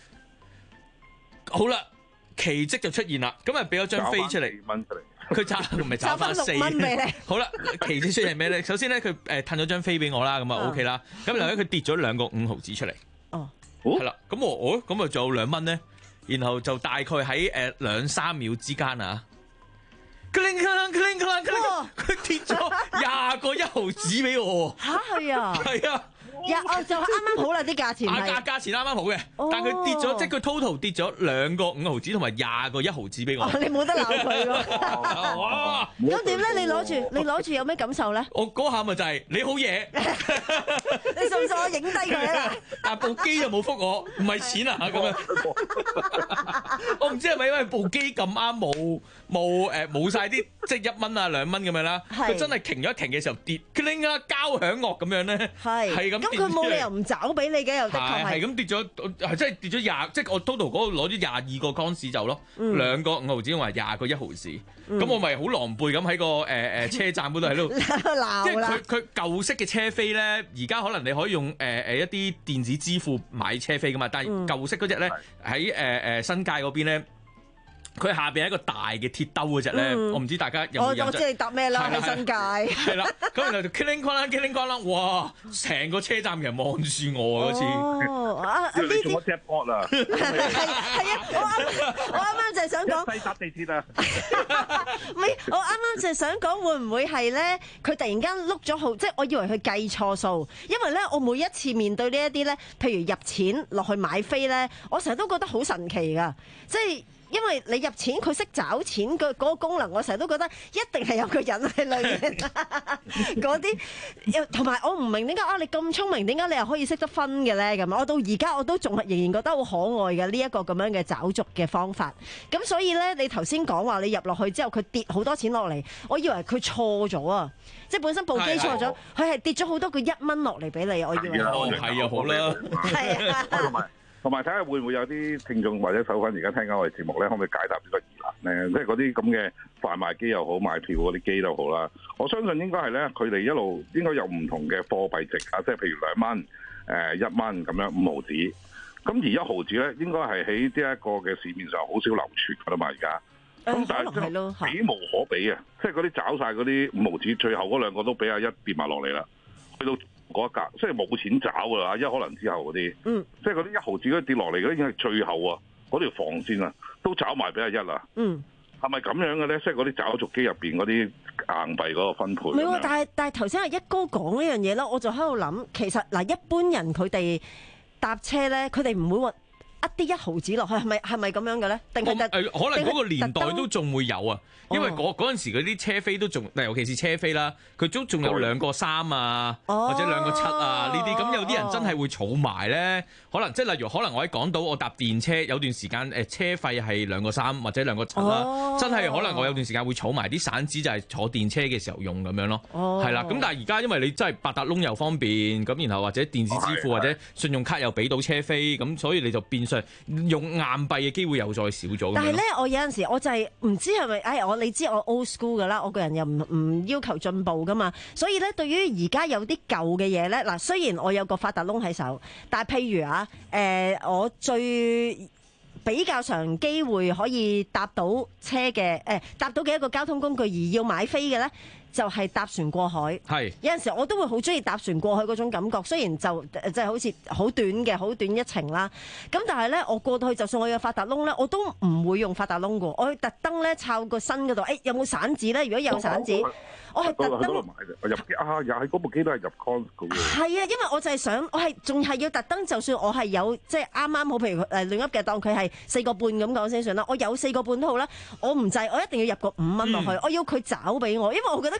好啦，奇蹟就出現啦，咁啊俾咗張飛出嚟，佢找唔係找翻四蚊俾你。好啦，奇蹟出現係咩咧？首先咧，佢誒褪咗張飛俾我啦，咁啊 OK 啦。咁然後咧，佢跌咗兩個五毫子出嚟。哦，係啦。咁我我咁啊，仲有兩蚊咧。然後就大概喺誒兩三秒之間啊，佢跌咗廿個一毫子俾我。嚇係啊！係啊！ 呀！哦，就啱啱好啦，啲價錢係價價錢啱啱好嘅，但係佢跌咗，即係佢 total 跌咗兩個五毫子同埋廿個一毫子俾我。 你冇得鬧佢喎！哇！咁點咧？你攞住，你攞住有咩感受咧？ 我嗰下咪就係你好嘢， 你信唔信我影低佢啊？ 但部機又冇覆我，唔係錢啊咁樣。我唔知係咪因為部機咁啱冇冇誒冇曬啲即係一蚊啊兩蚊咁樣啦，佢真係停咗一停嘅時候跌，叮啊交響樂咁樣咧，係係咁。 咁佢冇理由唔找俾你嘅，又的確係。 係咁跌咗，係真係跌咗廿，即係我 total 嗰度攞咗廿二個鋼士就咯，兩個五毫子同埋廿個一毫子。咁我咪好狼狽咁喺個誒誒車站嗰度喺度鬧，即係佢佢舊式嘅車飛咧，而家可能你可以用誒誒一啲電子支付買車飛噶嘛，但係舊式嗰隻咧喺誒誒新界嗰邊咧。佢下邊係一個大嘅鐵兜嗰隻咧，我唔知大家有冇印象？ 我知你搭咩啦，喺新界。係啦， 咁然後就 killing 關啦 killing 關啦，哇！成個車站人望住我啊嗰次。 哦，啊呢啲做咗 jackpot 啦。 係係啊，我啱我啱啱就係想講。 西搭地鐵啊！ 唔係，我啱啱就係想講會唔會係咧？佢突然間碌咗號，即係我以為佢計錯數，因為咧我每一次面對呢一啲咧，譬如入錢落去買飛咧，我成日都覺得好神奇㗎，即係。因為你入錢，佢識找錢嘅嗰個功能，我成日都覺得一定係有個人喺裏面。嗰啲又同埋我唔明點解啊！你咁聰明，點解你又可以識得分嘅咧？咁我到而家我都仲係仍然覺得好可愛嘅呢一個咁樣嘅找續嘅方法。咁所以咧，你頭先講話你入落去之後，佢跌好多錢落嚟，我以為佢錯咗啊！即係本身部機錯咗，佢係跌咗好多個一蚊落嚟俾你，我以為。 哦，係啊，好啦。 係啊。 同埋睇下會唔會有啲聽眾或者手粉而家聽緊我哋節目咧，可唔可以解答呢個疑難咧？即係嗰啲咁嘅販賣機又好，買票嗰啲機都好啦。我相信應該係咧，佢哋一路應該有唔同嘅貨幣值啊，即係譬如兩蚊、誒一蚊咁樣五毫子。咁而一毫子咧，應該係喺呢一個嘅市面上好少流傳㗎啦嘛，而家。咁但係真係比無可比啊！即係嗰啲找晒嗰啲五毫子，最後嗰兩個都俾阿一跌埋落嚟啦，去到。嗰一格即係冇錢找㗎啦，一可能之後嗰啲，嗯，即係嗰啲一毫子嗰啲跌落嚟嗰啲已經係最後啊，嗰條防線啊，都找埋俾阿一啦，嗯，係咪咁樣嘅咧？即係嗰啲找續機入邊嗰啲硬幣嗰個分配？唔係喎， 但係但係頭先阿一哥講呢樣嘢啦，我就喺度諗，其實嗱一般人佢哋搭車咧，佢哋唔會話一啲一毫子落去，係咪係咪咁樣嘅咧？定係誒？ 可能嗰個年代都仲會有啊。因為嗰嗰陣時嗰啲車飛都仲，尤其是車飛啦，佢都仲有兩個三啊，哦、或者兩個七啊呢啲，咁有啲人真係會儲埋咧。可能即係例如，可能我喺港島我搭電車，有段時間誒車費係兩個三或者兩個七啦，哦、真係可能我有段時間會儲埋啲散紙，就係坐電車嘅時候用咁樣咯。係啦、哦，咁但係而家因為你真係八達窿又方便，咁然後或者電子支付、哦、或者信用卡又俾到車飛，咁所以你就變相用硬幣嘅機會又再少咗。 但係咧，我有陣時我就係唔知係咪，哎我。你知我 old school 噶啦，我個人又唔唔要求進步噶嘛，所以咧對於而家有啲舊嘅嘢咧，嗱雖然我有個八達窿喺手，但係譬如啊，誒、呃、我最比較常機會可以搭到車嘅，誒、呃、搭到嘅一個交通工具而要買飛嘅咧，就係搭船過海。係有陣時我都會好中意搭船過去嗰種感覺，雖然就即係好似好短嘅好短一程啦。咁但係咧，我過到去就算我有八達窿咧，我都唔會用八達窿嘅。我去特登咧抄個身嗰度，誒有冇散紙咧？如果有散紙，我係特登入機啊，又係嗰部機都係入 con 嘅喎。係啊， 因為我就係想，我係仲係要特登，就算我係有即係啱啱好，譬如誒亂噏嘅，當佢係四個半咁講先算啦。我有四個半都好啦，我唔制，我一定要入個五蚊落去，嗯、我要佢找俾我，因為我覺得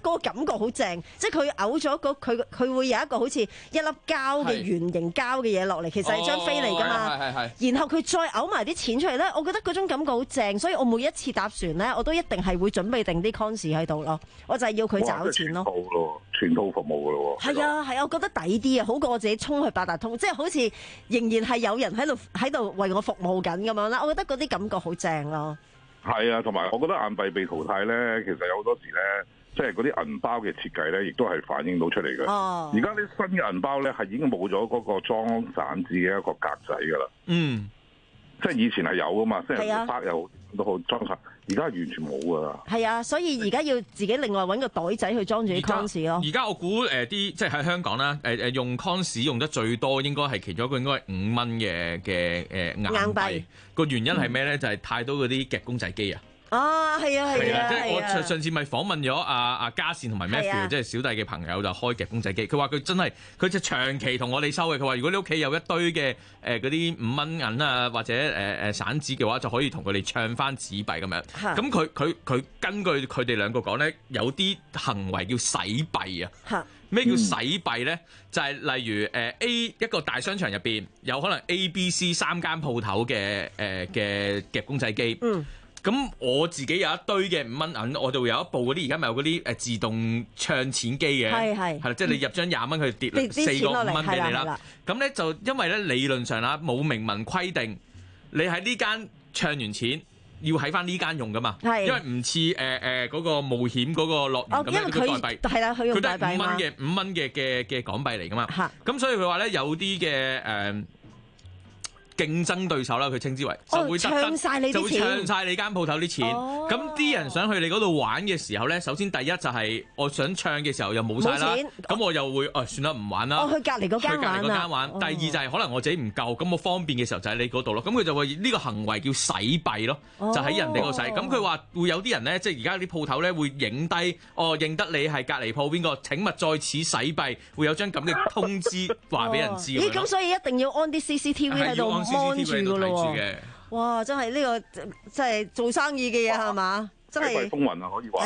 嗰個感覺好正，即係佢嘔咗個佢佢會有一個好似一粒膠嘅圓形膠嘅嘢落嚟，其實係張飛嚟㗎嘛。 係係係。 然後佢再嘔埋啲錢出嚟咧，我覺得嗰種感覺好正，所以我每一次搭船咧，我都一定係會準備定啲 cons 喺度咯。我就係要佢找錢咯。 全套咯，全套服務㗎咯喎。 係啊係啊，我覺得抵啲啊，好過我自己衝去八達通，即係好似仍然係有人喺度喺度為我服務緊咁樣啦。我覺得嗰啲感覺好正咯。 係啊，同埋我覺得硬幣被淘汰咧，其實有好多時咧，即係嗰啲銀包嘅設計咧，亦都係反映到出嚟嘅。哦，而家啲新嘅銀包咧，係已經冇咗嗰個裝散紙嘅一個格仔㗎啦。 嗯， 即係以前係有㗎嘛，即係係啊包又都好裝散，而家係完全冇㗎啦。 係啊，所以而家要自己另外揾個袋仔去裝住啲 cons 咯。 而家我估誒啲即係喺香港啦，誒誒用 cons 用得最多應該係其中一個應該係五蚊嘅嘅誒硬硬幣幣。個原因係咩咧？就係太多嗰啲夾公仔機啊！ 啊，係啊，係啊， 即係我係啊上上次咪訪問咗阿阿嘉善同埋 Matthew，即係小弟嘅朋友就開夾公仔機。佢話佢真係佢就長期同我哋收嘅。佢話如果你屋企有一堆嘅誒嗰啲五蚊銀啊或者誒誒、呃、散紙嘅話，就可以同佢哋唱翻紙幣咁樣。咁佢佢佢根據佢哋兩個講咧，有啲行為叫洗幣啊。咩叫洗幣咧？就係、是、例如誒、呃、A 一個大商場入邊有可能 A、B、C 三間鋪頭嘅誒嘅夾公仔機。嗯。咁我自己有一堆嘅五蚊銀，我就會有一部嗰啲而家咪有嗰啲誒自動唱錢機嘅，係係係啦，即係你入張廿蚊佢跌四個五蚊俾你啦。咁咧就因為咧理論上啦冇明文規定，你喺呢間唱完錢要喺翻呢間用噶嘛，因為唔似誒誒嗰個冒險嗰個樂園咁樣嗰個代幣，係啦佢用代幣嘛，佢都係五蚊嘅五蚊嘅嘅嘅港幣嚟噶嘛。咁所以佢話咧有啲嘅誒。競爭對手啦，佢稱之為就會唱晒你啲錢，就會唱晒你間鋪頭啲錢。咁啲人想去你嗰度玩嘅時候咧，首先第一就係我想唱嘅時候又冇晒啦，咁我又會哦算啦唔玩啦。我去隔離嗰間玩啦。玩。第二就係可能我自己唔夠，咁我方便嘅時候就喺你嗰度咯。咁佢就會呢個行為叫洗幣咯，就喺人哋嗰度洗。咁佢話會有啲人咧，即係而家啲鋪頭咧會影低，哦認得你係隔離鋪邊個，請勿在此洗幣，會有張咁嘅通知話俾人知。咦， 咁所以一定要安啲 C C T V 喺度。安住噶咯喎！哇，真係呢個真係做生意嘅嘢係嘛？真係風雲啊，可以話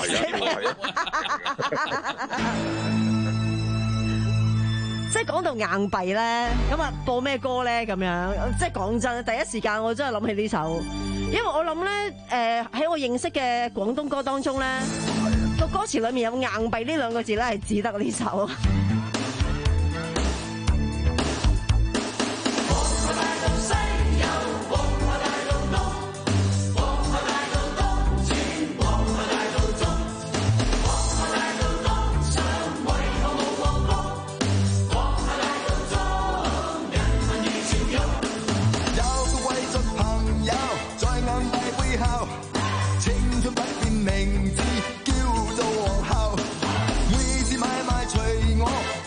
係。 即係講到硬幣咧，咁啊播咩歌咧？咁樣即係講真，第一時間我真係諗起呢首，因為我諗咧誒喺我認識嘅廣東歌當中咧，個歌詞裡面有硬幣呢兩個字咧，係只得呢首。 名字叫做皇后，每次買賣隨我。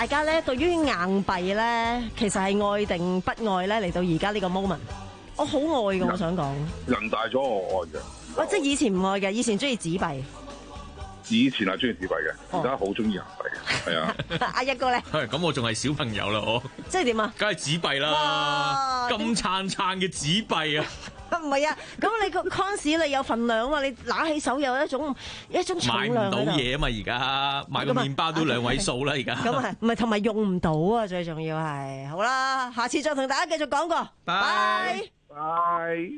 大家咧對於硬幣咧，其實係愛定不愛咧？嚟到而家呢個 moment，我好愛㗎，我想講。 人大咗我愛嘅。 哦，即係以前唔愛嘅，以前中意紙幣。 以前係中意紙幣嘅，而家好中意硬幣嘅，係啊。 阿一哥咧， 咁我仲係小朋友啦，我即係點啊？ 梗係紙幣啦，咁燦燦嘅紙幣啊！ 唔係啊，咁你個 coins 你有份量啊嘛，你拿起手有一種一種重量喺度。 買唔到嘢啊嘛，而家買個麵包都兩位數啦，而家。 咁係，唔係同埋用唔到啊，最重要係。好啦，下次再同大家繼續講過。拜拜。